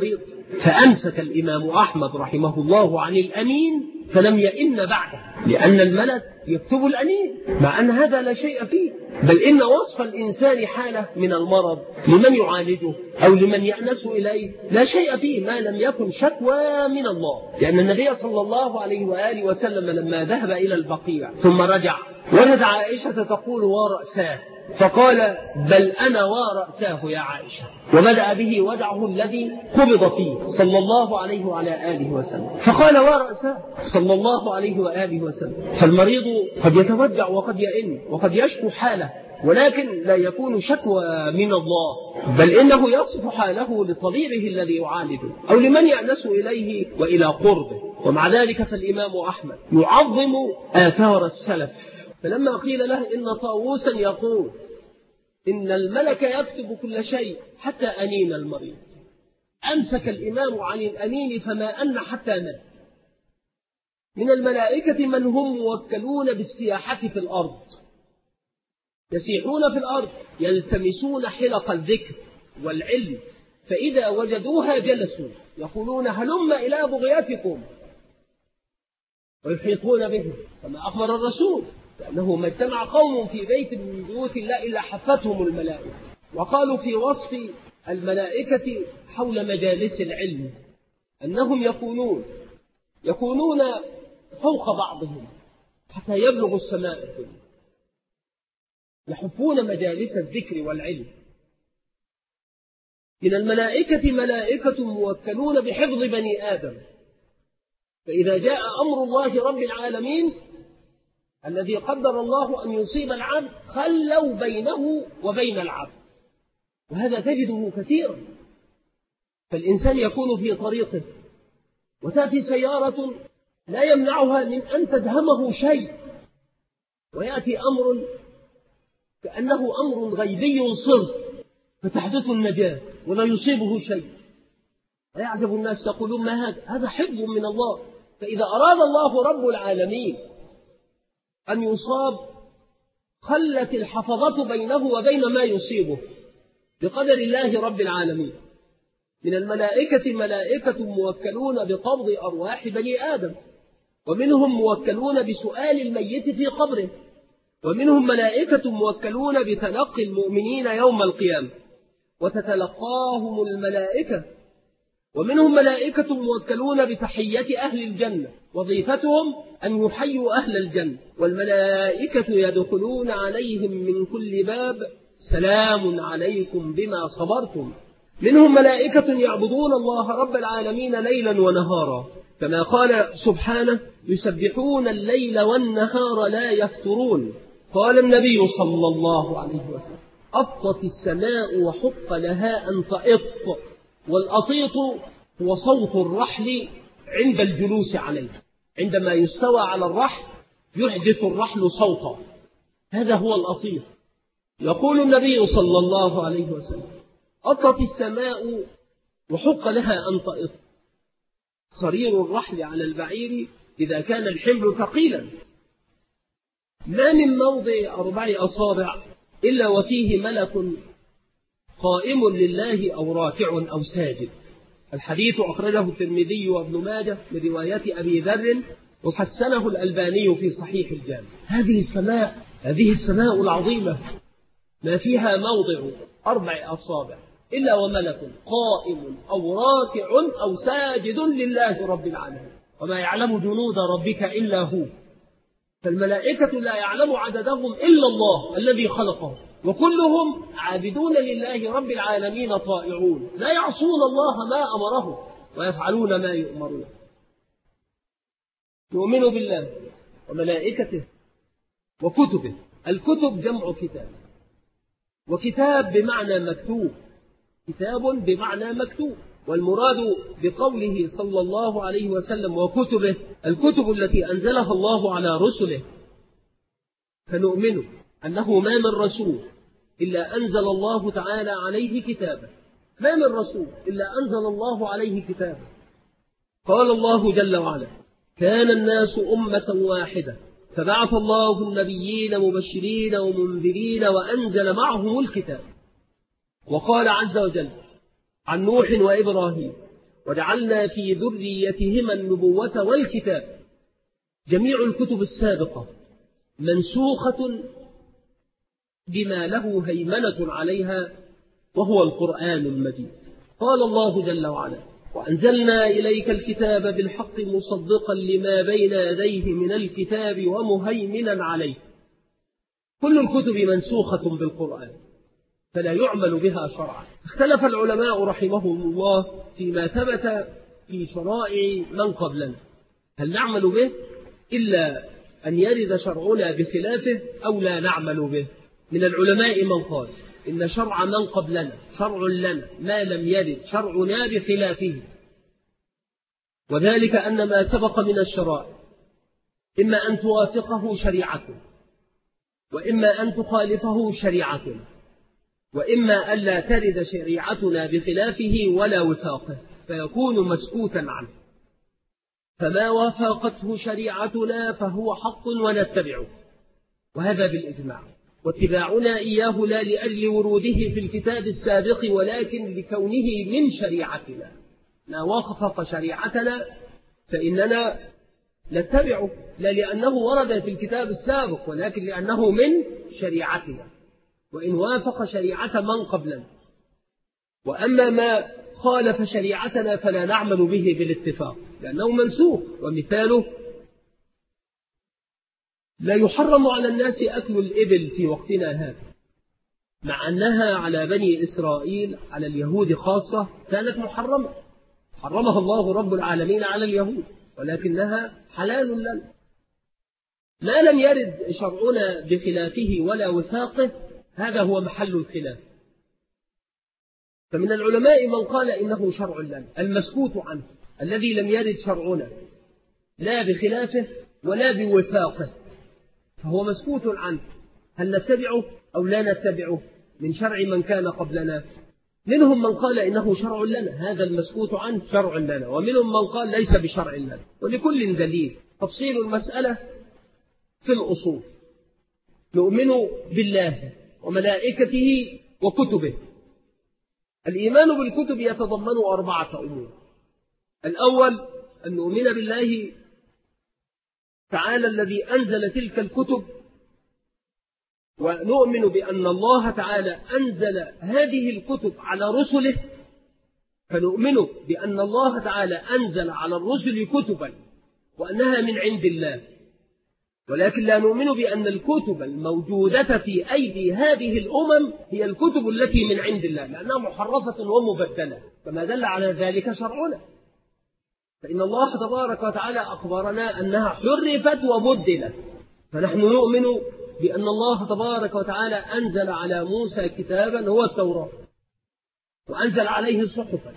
A: فأمسك الإمام أحمد رحمه الله عن الأمين فلم يئن بعده، لأن الملك يكتب الأمين، مع أن هذا لا شيء فيه، بل إن وصف الإنسان حالة من المرض لمن يعالجه أو لمن يأنس إليه لا شيء فيه ما لم يكن شكوى من الله. لأن النبي صلى الله عليه وآله وسلم لما ذهب إلى البقيع ثم رجع وجد عائشة تقول ورأساه، فقال بل أنا ورأساه يا عائشة، وبدأ به وجعه الذي قبض فيه صلى الله عليه وعلى آله وسلم، فقال ورأساه صلى الله عليه وآله وسلم. فالمريض قد يتوجع وقد يئن وقد يشكو حاله، ولكن لا يكون شكوى من الله، بل إنه يصف حاله لطبيبه الذي يعالجه أو لمن يأنس إليه وإلى قربه. ومع ذلك فالإمام أحمد يعظم آثار السلف، فلما قيل له إن طاووسا يقول إن الملك يكتب كل شيء حتى أنين المريض، أمسك الإمام عن الأنين فما أن حتى مات. من الملائكة من هم موكلون بالسياحة في الأرض، يسيحون في الأرض يلتمسون حلق الذكر والعلم، فإذا وجدوها جلسوا يقولون هلم إلى بغيتكم، ويحيطون به كما أخبر الرسول لأنه ما اجتمع قوم في بيت من بيوت الله إلا حفتهم الملائكة. وقالوا في وصف الملائكة حول مجالس العلم أنهم يكونون فوق بعضهم حتى يبلغوا السماء الدنيا، يحفون مجالس الذكر والعلم. من الملائكة ملائكة موكلون بحفظ بني آدم، فإذا جاء أمر الله رب العالمين الذي قدر الله أن يصيب العبد خلوا بينه وبين العبد، وهذا تجده كثيرا. فالإنسان يكون في طريقه وتأتي سيارة لا يمنعها من أن تدهمه شيء، ويأتي أمر كأنه أمر غيبي صرف فتحدث النجاة ولا يصيبه شيء، ويعجب الناس يقولون ما هذا حفظ من الله. فإذا أراد الله رب العالمين أن يصاب خلت الحفظة بينه وبين ما يصيبه بقدر الله رب العالمين. من الملائكة ملائكة موكلون بقبض أرواح بني آدم، ومنهم موكلون بسؤال الميت في قبره، ومنهم ملائكة موكلون بتلقي المؤمنين يوم القيامة وتتلقاهم الملائكة، ومنهم ملائكة موكلون بتحية أهل الجنة وظيفتهم أن يحيوا أهل الجنة، والملائكة يدخلون عليهم من كل باب سلام عليكم بما صبرتم. منهم ملائكة يعبدون الله رب العالمين ليلا ونهارا، كما قال سبحانه يسبحون الليل والنهار لا يفترون. قال النبي صلى الله عليه وسلم أطت السماء وحق لها أن تأط، والأطيط هو صوت الرحل عند الجلوس عليه، عندما يستوى على الرحل يحدث الرحل صوتا، هذا هو الأطيط. يقول النبي صلى الله عليه وسلم أطت السماء وحق لها أن تأط، صرير الرحل على البعير إذا كان الحمل ثقيلا، ما من موضع 4 أصابع إلا وفيه ملك قائم لله أو راكع أو ساجد. الحديث أخرجه الترمذي وابن ماجه من رواية أبي ذر وحسنه الألباني في صحيح الجامع. هذه السماء العظيمة ما فيها موضع 4 أصابع إلا وملك قائم أو راكع أو ساجد لله رب العالمين، وما يعلم جنود ربك إلا هو. فالملائكة لا يعلم عددهم إلا الله الذي خلقهم، وكلهم عابدون لله رب العالمين طائعون لا يعصون الله ما أمرهم ويفعلون ما يؤمرون. نؤمن بالله وملائكته وكتبه. الكتب جمع كتاب، وكتاب بمعنى مكتوب، كتاب بمعنى مكتوب، والمراد بقوله صلى الله عليه وسلم وكتبه الكتب التي أنزلها الله على رسله. فنؤمن أنه ما من رسول إلا أنزل الله تعالى عليه كتابا، ما من رسول إلا أنزل الله عليه كتابا. قال الله جل وعلا كان الناس أمة واحدة فبعث الله النبيين مبشرين ومنذرين وأنزل معهم الكتاب. وقال عز وجل عن نوح وإبراهيم وجعلنا في ذريتهما النبوة والكتاب. جميع الكتب السابقة منسوخة بما له هيمنة عليها وهو القرآن المجيد. قال الله جل وعلا: وأنزلنا إليك الكتاب بالحق مصدقا لما بين يديه من الكتاب ومهيمنا عليه. كل الكتب منسوخة بالقرآن فلا يعمل بها شرعا. اختلف العلماء رحمهم الله فيما ثبت في شرائع من قبلنا، هل نعمل به إلا أن يرد شرعنا بخلافه أو لا نعمل به؟ من العلماء من قال إن شرع من قبلنا شرع لنا ما لم يرد شرعنا بخلافه، وذلك أن ما سبق من الشرائع إما أن توافقه شريعتنا وإما أن تخالفه شريعتنا، وإما أن لا ترد شريعتنا بخلافه ولا وفاقه فيكون مسكوتا عنه. فما وافقته شريعتنا فهو حق ونتبعه، وهذا بالإجماع، واتباعنا إياه لا لأجل وروده في الكتاب السابق ولكن لكونه من شريعتنا. ما وافق شريعتنا فإننا نتبعه، لا لأنه ورد في الكتاب السابق ولكن لأنه من شريعتنا، وإن وافق شريعة من قبلنا. وأما ما خالف شريعتنا فلا نعمل به بالاتفاق لأنه منسوخ. ومثاله: لا يحرم على الناس أكل الإبل في وقتنا هذا، مع أنها على بني إسرائيل على اليهود خاصة كانت محرمة، حرمها الله رب العالمين على اليهود، ولكنها حلال لنا. ما لم يرد شرعنا بخلافه ولا وثاقه هذا هو محل الخلاف. فمن العلماء من قال إنه شرع لنا المسكوت عنه الذي لم يرد شرعنا لا بخلافه ولا بوثاقه فهو مسكوت عنه، هل نتبعه أو لا نتبعه من شرع من كان قبلنا؟ منهم من قال إنه شرع لنا، هذا المسكوت عنه شرع لنا، ومنهم من قال ليس بشرع لنا، ولكل دليل. تفصيل المسألة في الأصول: نؤمن بالله وملائكته وكتبه. الإيمان بالكتب يتضمن 4 أمور. الأول أن نؤمن بالله تعالى الذي أنزل تلك الكتب، ونؤمن بأن الله تعالى أنزل هذه الكتب على رسله، فنؤمن بأن الله تعالى أنزل على الرسل كتبا وأنها من عند الله، ولكن لا نؤمن بأن الكتب الموجودة في أيدي هذه الأمم هي الكتب التي من عند الله، لأنها محرفة ومبدلة كما دل على ذلك شرعنا. فإن الله تبارك وتعالى أخبرنا أنها حرفت وبدلت، فنحن نؤمن بأن الله تبارك وتعالى أنزل على موسى كتابا هو التوراة، وأنزل عليه صحفا،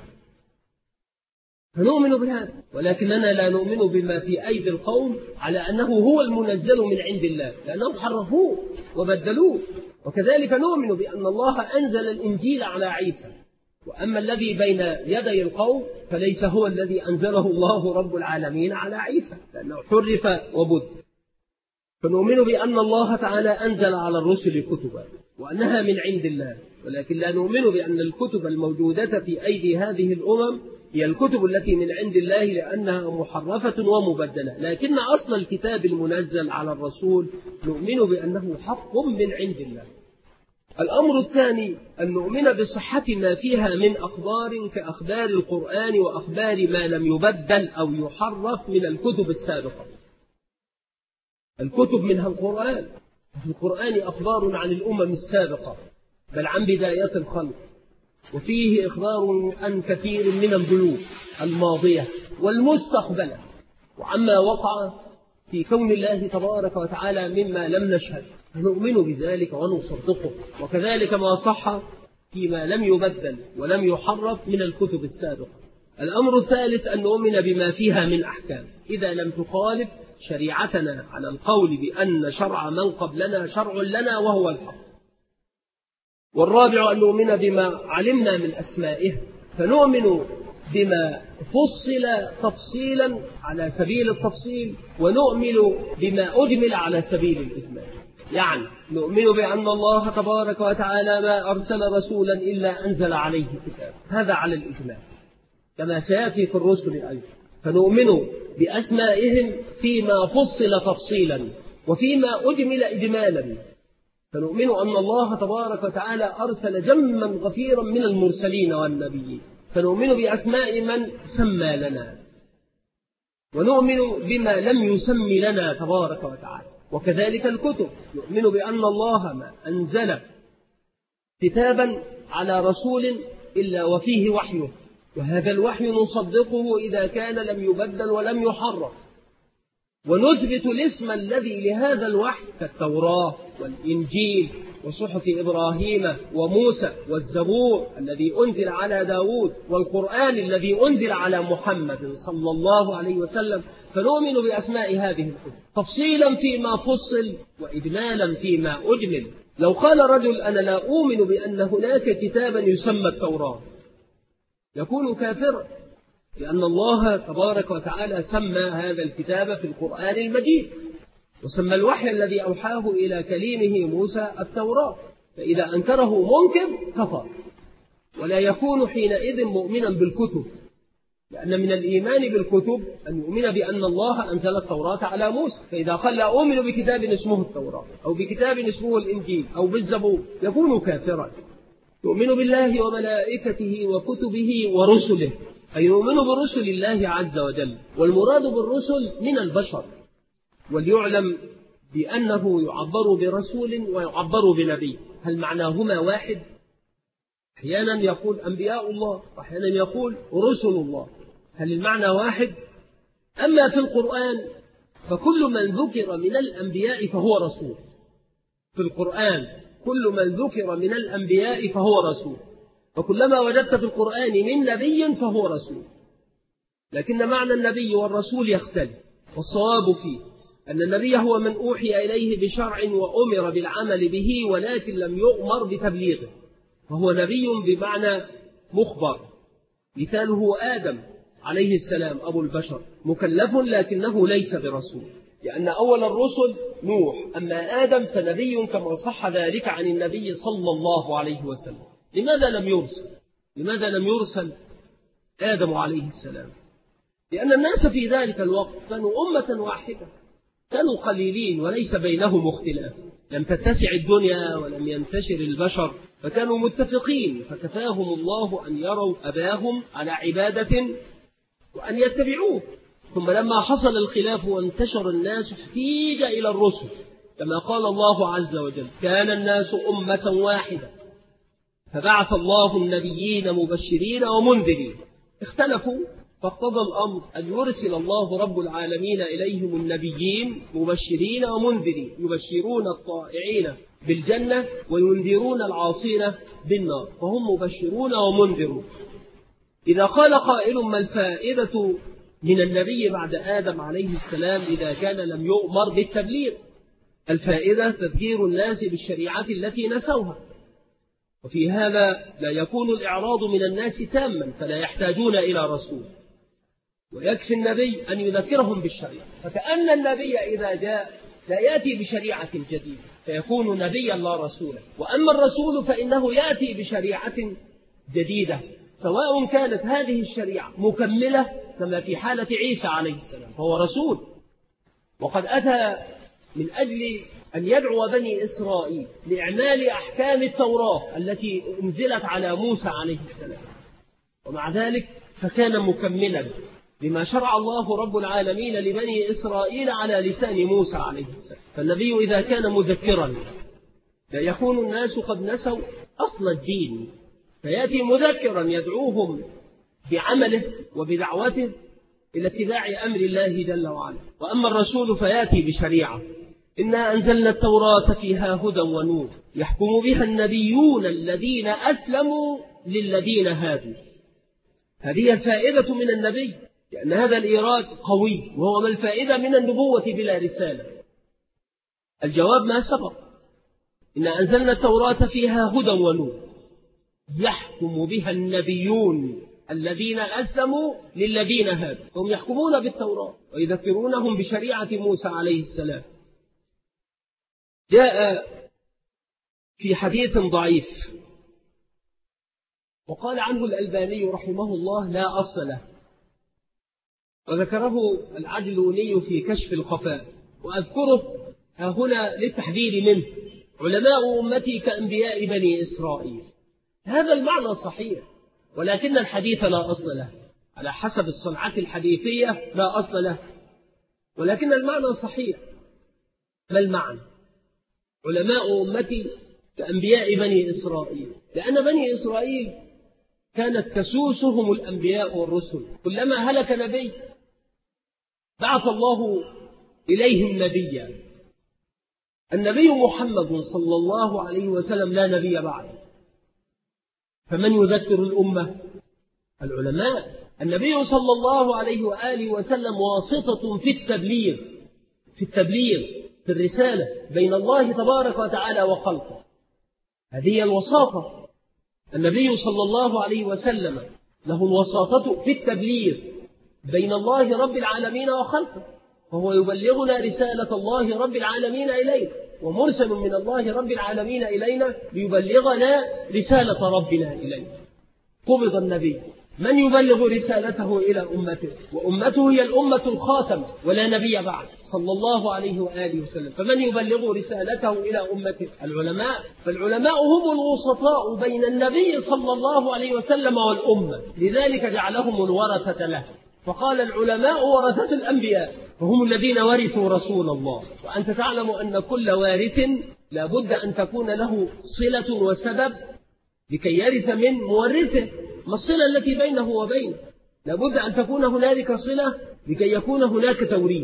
A: فنؤمن بهذا، ولكننا لا نؤمن بما في أيدي القوم على أنه هو المنزل من عند الله، لأنهم حرفوه وبدلوه. وكذلك نؤمن بأن الله أنزل الإنجيل على عيسى، وأما الذي بين يدي القوم فليس هو الذي أنزله الله رب العالمين على عيسى، لأنه حرف وبدل. فنؤمن بأن الله تعالى أنزل على الرسل كتبا وأنها من عند الله، ولكن لا نؤمن بأن الكتب الموجودة في أيدي هذه الأمم هي الكتب التي من عند الله لأنها محرفة ومبدلة، لكن أصل الكتاب المنزل على الرسول نؤمن بأنه حق من عند الله. الأمر الثاني أن نؤمن بصحة ما فيها من أخبار كأخبار القرآن وأخبار ما لم يبدل أو يحرف من الكتب السابقة. الكتب منها القرآن، في القرآن أخبار عن الأمم السابقة بل عن بدايات الخلق، وفيه إخبار عن كثير من الظروف الماضية والمستقبلة وعما وقع في كون الله تبارك وتعالى مما لم نشهد، فنؤمن بذلك ونصدقه. وكذلك ما صح فيما لم يبدل ولم يحرف من الكتب السابقة. الأمر الثالث أن نؤمن بما فيها من أحكام إذا لم تخالف شريعتنا على القول بأن شرع من قبلنا شرع لنا وهو الحق. والرابع أن نؤمن بما علمنا من أسمائه، فنؤمن بما فصل تفصيلا على سبيل التفصيل، ونؤمن بما أجمل على سبيل الإجمال. يعني نؤمن بأن الله تبارك وتعالى ما أرسل رسولا إلا أنزل عليه كتاب، هذا على الإجمال. كما سيأتي في الرسل أيضا. فنؤمن بأسمائهم فيما فصل تفصيلا وفيما أجمل إجمالا. فنؤمن أن الله تبارك وتعالى أرسل جما غفيرا من المرسلين والنبيين. فنؤمن بأسماء من سمى لنا، ونؤمن بما لم يسمي لنا تبارك وتعالى. وكذلك الكتب، نؤمن بأن الله ما أنزل كتابا على رسول إلا وفيه وحيه، وهذا الوحي نصدقه إذا كان لم يبدل ولم يحرف، ونثبت الاسم الذي لهذا الوحي كالتوراة والإنجيل وصحف إبراهيم وموسى والزبور الذي أنزل على داود والقرآن الذي أنزل على محمد صلى الله عليه وسلم. فنؤمن بأسماء هذه الكتب تفصيلا فيما فصل وإجمالا فيما أجمل. لو قال رجل أنا لا أؤمن بأن هناك كتابا يسمى التوراة يكون كافرا، لأن الله تبارك وتعالى سمى هذا الكتاب في القرآن المجيد، وسمى الوحي الذي أوحاه إلى كليمه موسى التوراة. فإذا أنكره منكر كفر، ولا يكون حينئذ مؤمنا بالكتب، لأن من الإيمان بالكتب أن يؤمن بأن الله أنزل التوراة على موسى. فإذا قال لا أؤمن بكتاب اسمه التوراة أو بكتاب اسمه الإنجيل أو بالزبور يكون كافرا. يؤمن بالله وملائكته وكتبه ورسله، أي يؤمن برسل الله عز وجل، والمراد بالرسل من البشر. وليعلم بأنه يعبر برسول ويعبر بنبي، هل معناهما واحد؟ أحيانا يقول أنبياء الله وأحيانا يقول رسل الله، هل المعنى واحد؟ أما في القرآن فكل من ذكر من الأنبياء فهو رسول. في القرآن كل من ذكر من الأنبياء فهو رسول، وكلما وجدت في القرآن من نبي فهو رسول. لكن معنى النبي والرسول يختلف، والصواب فيه أن النبي هو من أوحي إليه بشرع وأمر بالعمل به ولكن لم يؤمر بتبليغه، وهو نبي بمعنى مخبر. مثاله آدم عليه السلام أبو البشر، مكلف لكنه ليس برسول، لأن أول الرسل نوح، أما آدم فنبي كما صح ذلك عن النبي صلى الله عليه وسلم. لماذا لم يرسل آدم عليه السلام؟ لأن الناس في ذلك الوقت كانوا أمة واحدة، كانوا قليلين وليس بينهم اختلاف، لم تتسع الدنيا ولم ينتشر البشر، فكانوا متفقين، فكفاهم الله أن يروا أباهم على عبادة وأن يتبعوه. ثم لما حصل الخلاف وانتشر الناس احتيج إلى الرسل، كما قال الله عز وجل كان الناس أمة واحدة فبعث الله النبيين مبشرين ومنذرين. اختلفوا فاقتضى الأمر أن يرسل الله رب العالمين إليهم النبيين مبشرين ومنذرين، يبشرون الطائعين بالجنة وينذرون العاصين بالنار، فهم مبشرون ومنذرون. إذا قال قائل ما الفائدة من النبي بعد آدم عليه السلام إذا كان لم يؤمر بالتبليغ؟ الفائدة تذكير الناس بالشريعة التي نسوها، وفي هذا لا يكون الإعراض من الناس تاما، فلا يحتاجون إلى رسول، ويكفي النبي أن يذكرهم بالشريعة. فكأن النبي إذا جاء لا يأتي بشريعة جديدة فيكون نبيا لا رسولا، وأما الرسول فإنه يأتي بشريعة جديدة، سواء كانت هذه الشريعة مكملة كما في حالة عيسى عليه السلام فهو رسول، وقد أتى من أجل أن يدعو بني إسرائيل لإعمال أحكام التوراة التي أنزلت على موسى عليه السلام، ومع ذلك فكان مكملا لما شرع الله رب العالمين لبني إسرائيل على لسان موسى عليه السلام. فالنبي إذا كان مذكرا لا يكون الناس قد نسوا أصل الدين، فيأتي مذكرا يدعوهم بعمله وبدعوته إلى اتباع أمر الله جل وعلا. وأما الرسول فيأتي بشريعة، إنا أنزلنا التوراة فيها هدى ونور يحكم بها النبيون الذين أسلموا للذين هادوا. هذه الفائدة من النبي، لأن هذا الإيراد قوي، وهو ما الفائدة من النبوة بلا رسالة؟ الجواب ما سبق، إنا أنزلنا التوراة فيها هدى ونور يحكم بها النبيون الذين أسلموا للذين هادوا، هم يحكمون بالتوراة ويذكرونهم بشريعة موسى عليه السلام. جاء في حديث ضعيف
B: وقال عنه الألباني رحمه الله لا أصل له، وذكره العجلوني في كشف الخفاء، وأذكره هنا للتحذير منه: علماء أمتي كأنبياء بني إسرائيل. هذا المعنى صحيح، ولكن الحديث لا أصل له، على حسب الصنعة الحديثية لا أصل له، ولكن المعنى صحيح. ما المعنى؟ علماء أمتي كأنبياء بني إسرائيل، لأن بني إسرائيل كانت تسوسهم الأنبياء والرسل، كلما هلك نبي بعث الله إليهم نبيا. النبي محمد صلى الله عليه وسلم لا نبي بعده، فمن يذكر الأمة؟ العلماء. النبي صلى الله عليه وآله وسلم واسطة في التبليغ في الرسالة بين الله تبارك وتعالى وخلقه، هذه الوساطة. النبي صلى الله عليه وسلم له الوساطة في التبليغ بين الله رب العالمين وخلقه، وهو يبلغنا رسالة الله رب العالمين إلينا، ومرسل من الله رب العالمين إلينا ليبلغنا رسالة ربنا إلينا. قبض النبي، من يبلغ رسالته إلى أمته؟ وأمته هي الأمة الخاتم ولا نبي بعد صلى الله عليه وآله وسلم، فمن يبلغ رسالته إلى أمته؟ العلماء. فالعلماء هم الوسطاء بين النبي صلى الله عليه وسلم والأمة، لذلك جعلهم الورثة له، فقال العلماء ورثة الأنبياء، فهم الذين ورثوا رسول الله. وأنت تعلم أن كل وارث لابد أن تكون له صلة وسبب لكي يرث من مورثه. ما الصلة التي بينه وبينه؟ لابد أن تكون هنالك صلة لكي يكون هناك توريث.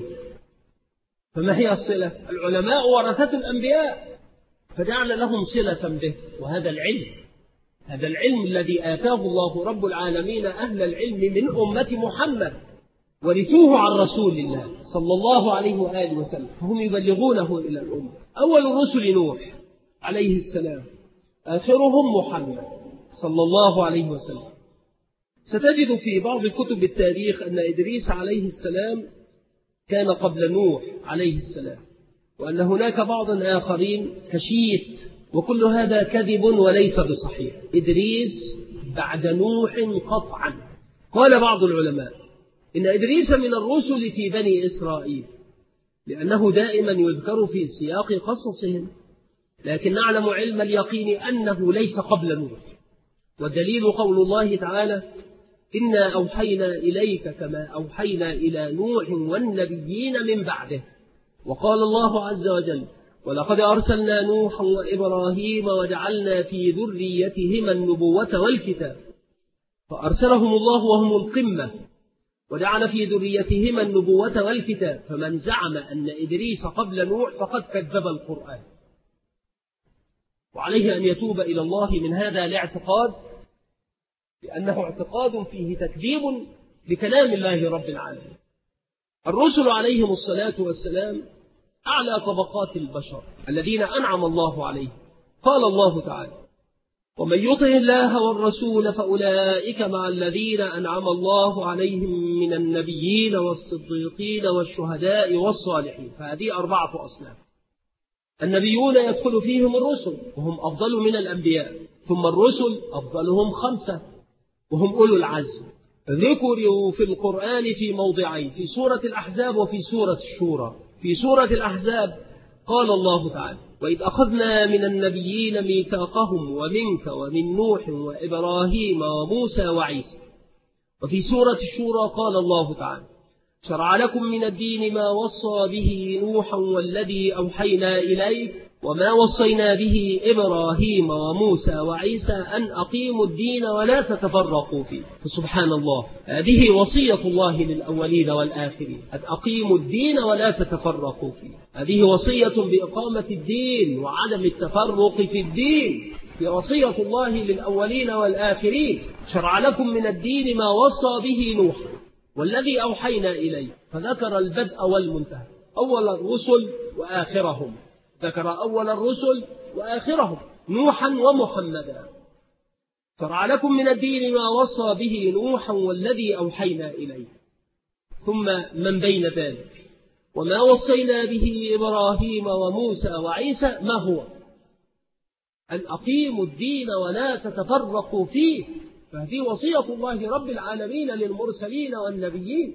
B: فما هي الصلة؟ العلماء ورثة الأنبياء، فجعل لهم صلة به. وهذا العلم، هذا العلم الذي آتاه الله رب العالمين أهل العلم من أمة محمد، ورثوه عن رسول الله صلى الله عليه وآله وسلم، فهم يبلغونه إلى الأمة. أول الرسل نوح عليه السلام، آخرهم محمد صلى الله عليه وسلم. ستجد في بعض كتب التاريخ أن إدريس عليه السلام كان قبل نوح عليه السلام، وأن هناك بعض آخرين كشيت، وكل هذا كذب وليس بصحيح. إدريس بعد نوح قطعا. قال بعض العلماء إن إدريس من الرسل في بني إسرائيل، لأنه دائما يذكر في سياق قصصهم، لكن نعلم علم اليقين أنه ليس قبل نوح. والدليل قول الله تعالى: إنا أوحينا إليك كما أوحينا إلى نوح والنبيين من بعده. وقال الله عز وجل: ولقد أرسلنا نوحا وإبراهيم وجعلنا في ذريتهما النبوة والكتاب، فأرسلهم الله وهم القمة، وجعل في ذريتهما النبوة والكتاب. فمن زعم أن إدريس قبل نوح فقد كذب القرآن، وعليه أن يتوب إلى الله من هذا الاعتقاد، لأنه اعتقاد فيه تكذيب لكلام الله رب العالمين. الرسل عليهم الصلاة والسلام أعلى طبقات البشر الذين أنعم الله عليهم. قال الله تعالى: ومن يطع الله والرسول فأولئك مع الذين أنعم الله عليهم من النبيين والصديقين والشهداء والصالحين. فهذه 4 أصناف. النبيون يدخل فيهم الرسل وهم أفضل من الأنبياء، ثم الرسل أفضلهم 5 وهم أولو العزم، ذكروا في القرآن في موضعين، في سورة الأحزاب وفي سورة الشورى. في سورة الأحزاب قال الله تعالى: وإذ أخذنا من النبيين ميثاقهم ومنك ومن نوح وإبراهيم وموسى وعيسى. وفي سورة الشورى قال الله تعالى: شرع لكم من الدين ما وصى به نوحا والذي أوحينا إليك وما وصينا به إبراهيم وموسى وعيسى أن أقيموا الدين ولا تتفرقوا فيه. فسبحان الله، هذه وصية الله للأولين والآخرين، أن أقيموا الدين ولا تتفرقوا فيه. هذه وصية بإقامة الدين وعدم التفرق في الدين، هي وصية الله للأولين والآخرين. شرع لكم من الدين ما وصى به نوح والذي أوحينا إليه، فذكر البدء والمنتهى، أول الرسل وآخرهم، ذكر أول الرسل وآخرهم نوحا ومحمدا. شرع لكم من الدين ما وصى به نوحا والذي أوحينا إليه، ثم من بين ذلك وما وصينا به إبراهيم وموسى وعيسى. ما هو؟ أن أقيموا الدين ولا تتفرقوا فيه. فهذه وصية الله رب العالمين للمرسلين والنبيين،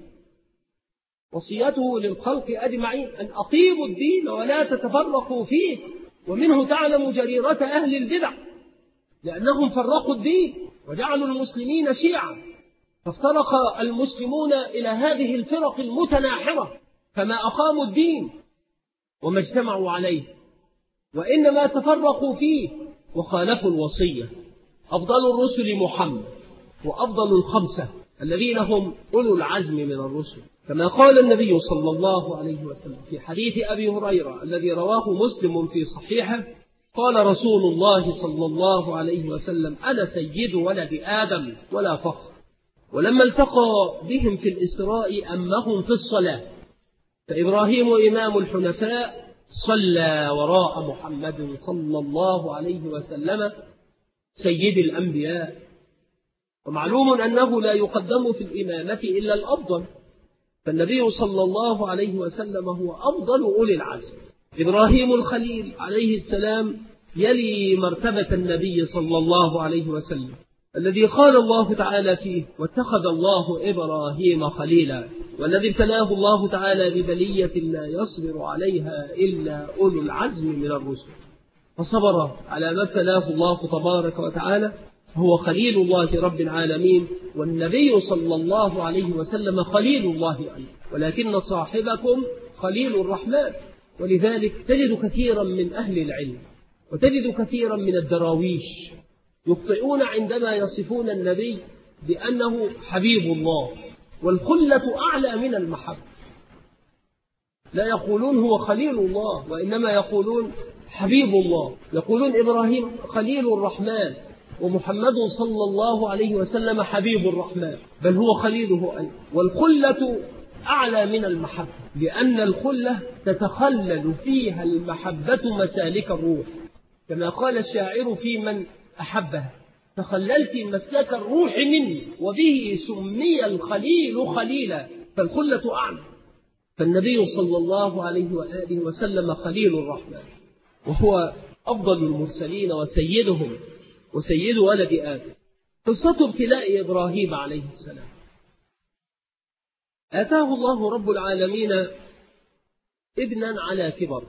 B: وصيته للخلق أجمعين أن أقيموا الدين ولا تتفرقوا فيه. ومنه تعلم جريرة أهل البدع، لأنهم فرقوا الدين وجعلوا المسلمين شيعا، فافترق المسلمون إلى هذه الفرق المتناحرة، فما أقاموا الدين وما اجتمعوا عليه، وإنما تفرقوا فيه وخالفوا الوصية. أفضل الرسل محمد، وأفضل الخمسة الذين هم أولو العزم من الرسل، كما قال النبي صلى الله عليه وسلم في حديث أبي هريرة الذي رواه مسلم في صحيحه، قال رسول الله صلى الله عليه وسلم: أنا سيد ولد آدم ولا فخر. ولما التقى بهم في الإسراء أمهم في الصلاة، فإبراهيم إمام الحنفاء صلى وراء محمد صلى الله عليه وسلم سيد الأنبياء. ومعلوم أنه لا يقدم في الإمامة إلا الأفضل، فالنبي صلى الله عليه وسلم هو أفضل أولي العزم. إبراهيم الخليل عليه السلام يلي مرتبة النبي صلى الله عليه وسلم، الذي قال الله تعالى فيه: واتخذ الله إبراهيم خليلا، والذي ابتلاه الله تعالى ببلية لا يصبر عليها إلا أولو العزم من الرسل، فصبر على ما ابتلاه الله تبارك وتعالى، هو خليل الله رب العالمين. والنبي صلى الله عليه وسلم خليل الله أيضا، ولكن صاحبكم خليل الرحمن. ولذلك تجد كثيرا من أهل العلم وتجد كثيرا من الدراويش يخطئون عندما يصفون النبي بأنه حبيب الله، والخلة أعلى من المحبة. لا يقولون هو خليل الله، وإنما يقولون حبيب الله. يقولون إبراهيم خليل الرحمن، ومحمد صلى الله عليه وسلم حبيب الرحمن، بل هو خليله أيضا. والخلة أعلى من المحبة، لأن الخلة تتخلل فيها المحبة مسالك الروح، كما قال الشاعر في من أحبها: تخللت مسلك الروح مني وبه سمي الخليل خليلا. فالخلة أعلى، فالنبي صلى الله عليه وآله وسلم خليل الرحمن، وهو أفضل المرسلين وسيدهم وسيد ولد آدم. قصة ابتلاء إبراهيم عليه السلام: آتاه الله رب العالمين ابنا على كبر،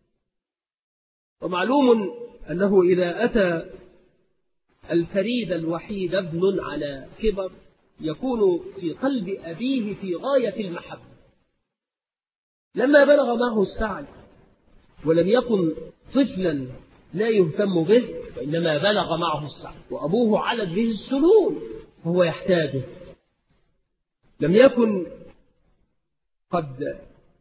B: ومعلوم أنه إذا أتى الفريد الوحيد ابن على كبر يكون في قلب أبيه في غاية المحبة. لما بلغ معه السعي ولم يكن طفلا لا يهتم به، وإنما بلغ معه السعي وأبوه علت به السنون وهو يحتاجه، لم يكن قد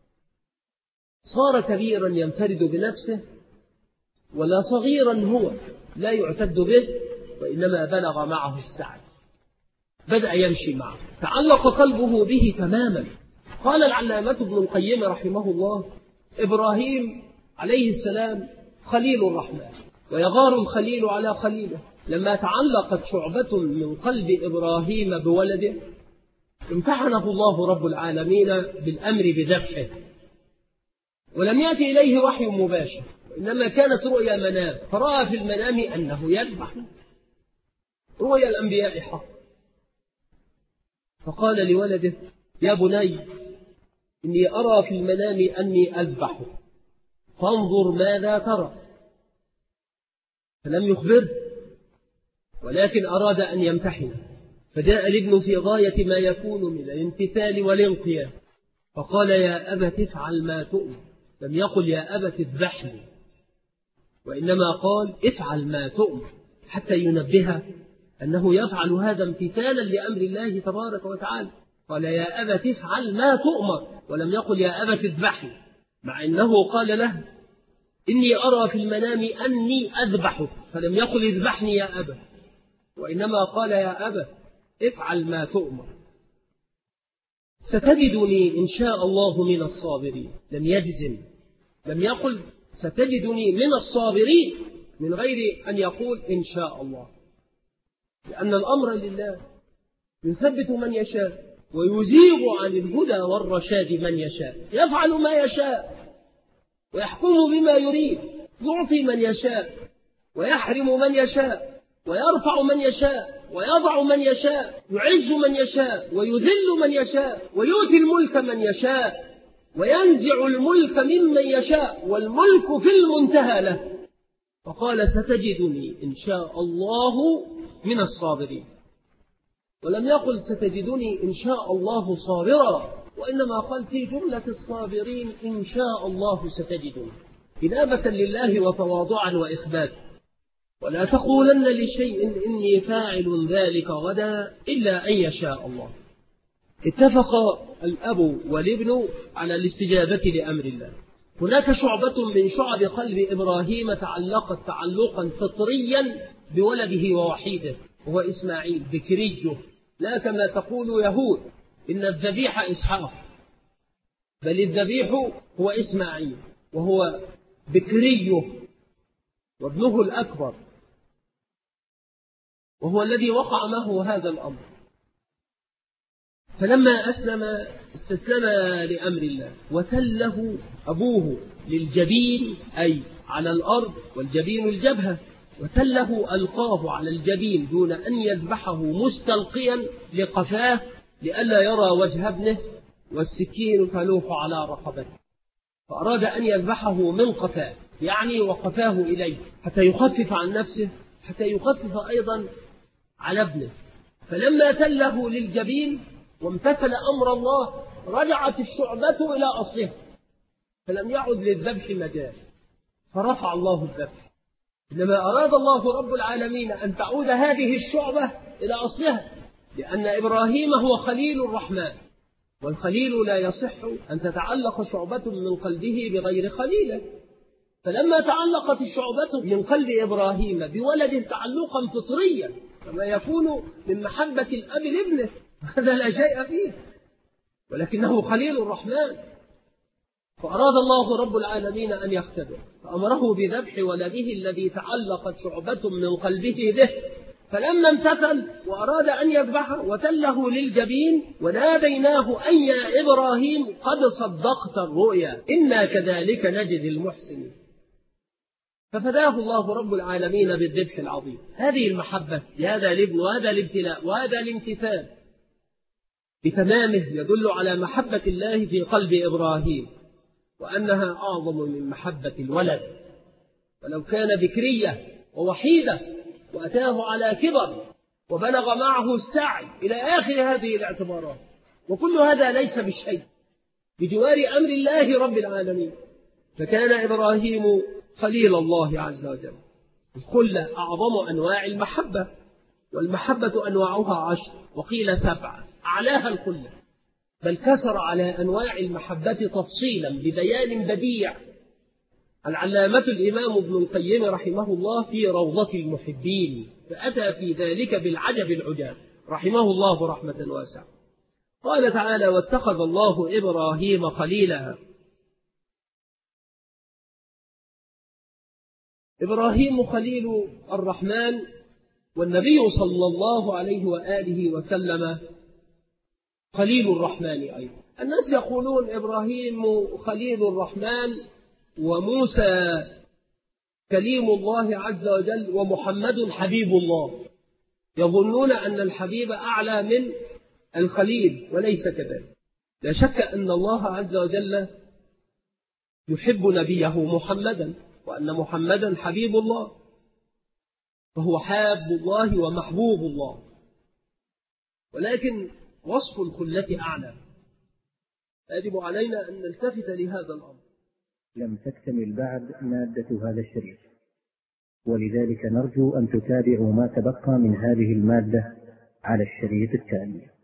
B: صار كبيرا ينفرد بنفسه، ولا صغيرا هو لا يعتد به، وإنما بلغ معه السعي، بدأ يمشي معه، تعلق قلبه به تماما. قال العلامة ابن القيم رحمه الله: إبراهيم عليه السلام خليل الرحمن، ويغار الخليل على خليله. لما تعلقت شعبة من قلب إبراهيم بولده امتحنه الله رب العالمين بالأمر بذبحه، ولم يأتي إليه وحي مباشر، إنما كانت رؤيا منام، فرأى في المنام أنه يذبح. رؤيا الأنبياء حق. فقال لولده: يا بني إني أرى في المنام أني أذبح، فانظر ماذا ترى. فلم يخبره، ولكن أراد أن يمتحنه، فجاء الابن في غاية ما يكون من الامتثال والانقياد، فقال: يا أبت افعل ما تؤمر. لم يقل يا أبت اذبحني، وإنما قال افعل ما تؤمر، حتى ينبه أنه يفعل هذا امتثالا لأمر الله تبارك وتعالى. قال: يا أبت افعل ما تؤمر، ولم يقل يا أبت اذبحني، مع أنه قال له: إني أرى في المنام أني أذبحك، فلم يقل اذبحني يا أبا، وإنما قال يا أبا افعل ما تؤمر، ستجدني إن شاء الله من الصابرين. لم يجزم، لم يقل ستجدني من الصابرين من غير أن يقول إن شاء الله، لأن الأمر لله، يثبت من يشاء ويزيغ عن الهدى والرشاد من يشاء، يفعل ما يشاء ويحكم بما يريد، يعطي من يشاء ويحرم من يشاء، ويرفع من يشاء ويضع من يشاء، يعز من يشاء ويذل من يشاء، ويؤتي الملك من يشاء وينزع الملك ممن يشاء، والملك في المنتهى له. فقال ستجدني إن شاء الله من الصابرين، ولم يقل ستجدني إن شاء الله صابرا، وإنما قال في جملة الصابرين إن شاء الله ستجدني، إنابة لله وتواضعا وإخباتا. ولا تقولن لشيء إني فاعل ذلك غدا إلا أن يشاء الله. اتفق الأب والابن على الاستجابة لأمر الله. هناك شعبة من شعب قلب إبراهيم تعلقت تعلقا فطريا بولده ووحيده، وهو إسماعيل بكريه، لا كما تقول يهود إن الذبيح إسحاق، بل الذبيح هو إسماعيل، وهو بكريه وابنه الأكبر، وهو الذي وقع معه هذا الأمر. فلما استسلم لأمر الله، وتله أبوه للجبين أي على الأرض، والجبين الجبهة، وتله ألقاه على الجبين دون أن يذبحه مستلقيا لقفاه لئلا يرى وجه ابنه، والسكين تلوح على رقبته، فأراد أن يذبحه من قفاه، يعني وقفاه إليه حتى يخفف عن نفسه، حتى يخفف أيضا على ابنه. فلما تله للجبين وامتثل أمر الله رجعت الشعبة إلى أصلها، فلم يعد للذبح مجال، فرفع الله الذبح. إنما أراد الله رب العالمين أن تعود هذه الشعبة إلى أصلها، لأن إبراهيم هو خليل الرحمن، والخليل لا يصح أن تتعلق شعبة من قلبه بغير خليله. فلما تعلقت الشعبة من قلب إبراهيم بولد تعلقا فطريا كما يكون من محبة الأب لابنه، هذا لا شيء فيه، ولكنه خليل الرحمن، فأراد الله رب العالمين أن يختبر، فأمره بذبح ولده الذي تعلقت شعبة من قلبه به. فلما امتثل وأراد أن يذبحه وتله للجبين وناديناه أن يا إبراهيم قد صدقت الرؤيا إنا كذلك نجزي المحسنين. ففداه الله رب العالمين بالذبح العظيم. هذه المحبة لهذا الابن وهذا الابتلاء وهذا الامتثال بتمامه يدل على محبة الله في قلب إبراهيم، وأنها أعظم من محبة الولد. ولو كان بكرية ووحيدة وأتاه على كبر وبلغ معه السعي إلى آخر هذه الاعتبارات، وكل هذا ليس بشيء بجوار أمر الله رب العالمين، فكان إبراهيم خليل الله عز وجل. الخلة أعظم أنواع المحبة، والمحبة أنواعها 10 وقيل 7، أعلاها الخلة، بل كسر على أنواع المحبة تفصيلا ببيان بديع العلامة الإمام ابن القيم رحمه الله في روضة المحبين، فأتى في ذلك بالعجب العجاب رحمه الله رحمة واسعة. قال تعالى واتخذ الله إبراهيم خليلا. إبراهيم خليل الرحمن، والنبي صلى الله عليه وآله وسلم خليل الرحمن أيضا. الناس يقولون إبراهيم خليل الرحمن، وموسى كليم الله عز وجل، ومحمد حبيب الله، يظنون أن الحبيب أعلى من الخليل، وليس كذلك. لا شك أن الله عز وجل يحب نبيه محمدا، وأن محمدا حبيب الله، فهو حاب الله ومحبوب الله، ولكن وصف الخلة أعلى. يجب علينا أن نلتفت لهذا الأمر.
C: لم تكتمل بعد مادة هذا الشريط، ولذلك نرجو أن تتابعوا ما تبقى من هذه المادة على الشريط التالي.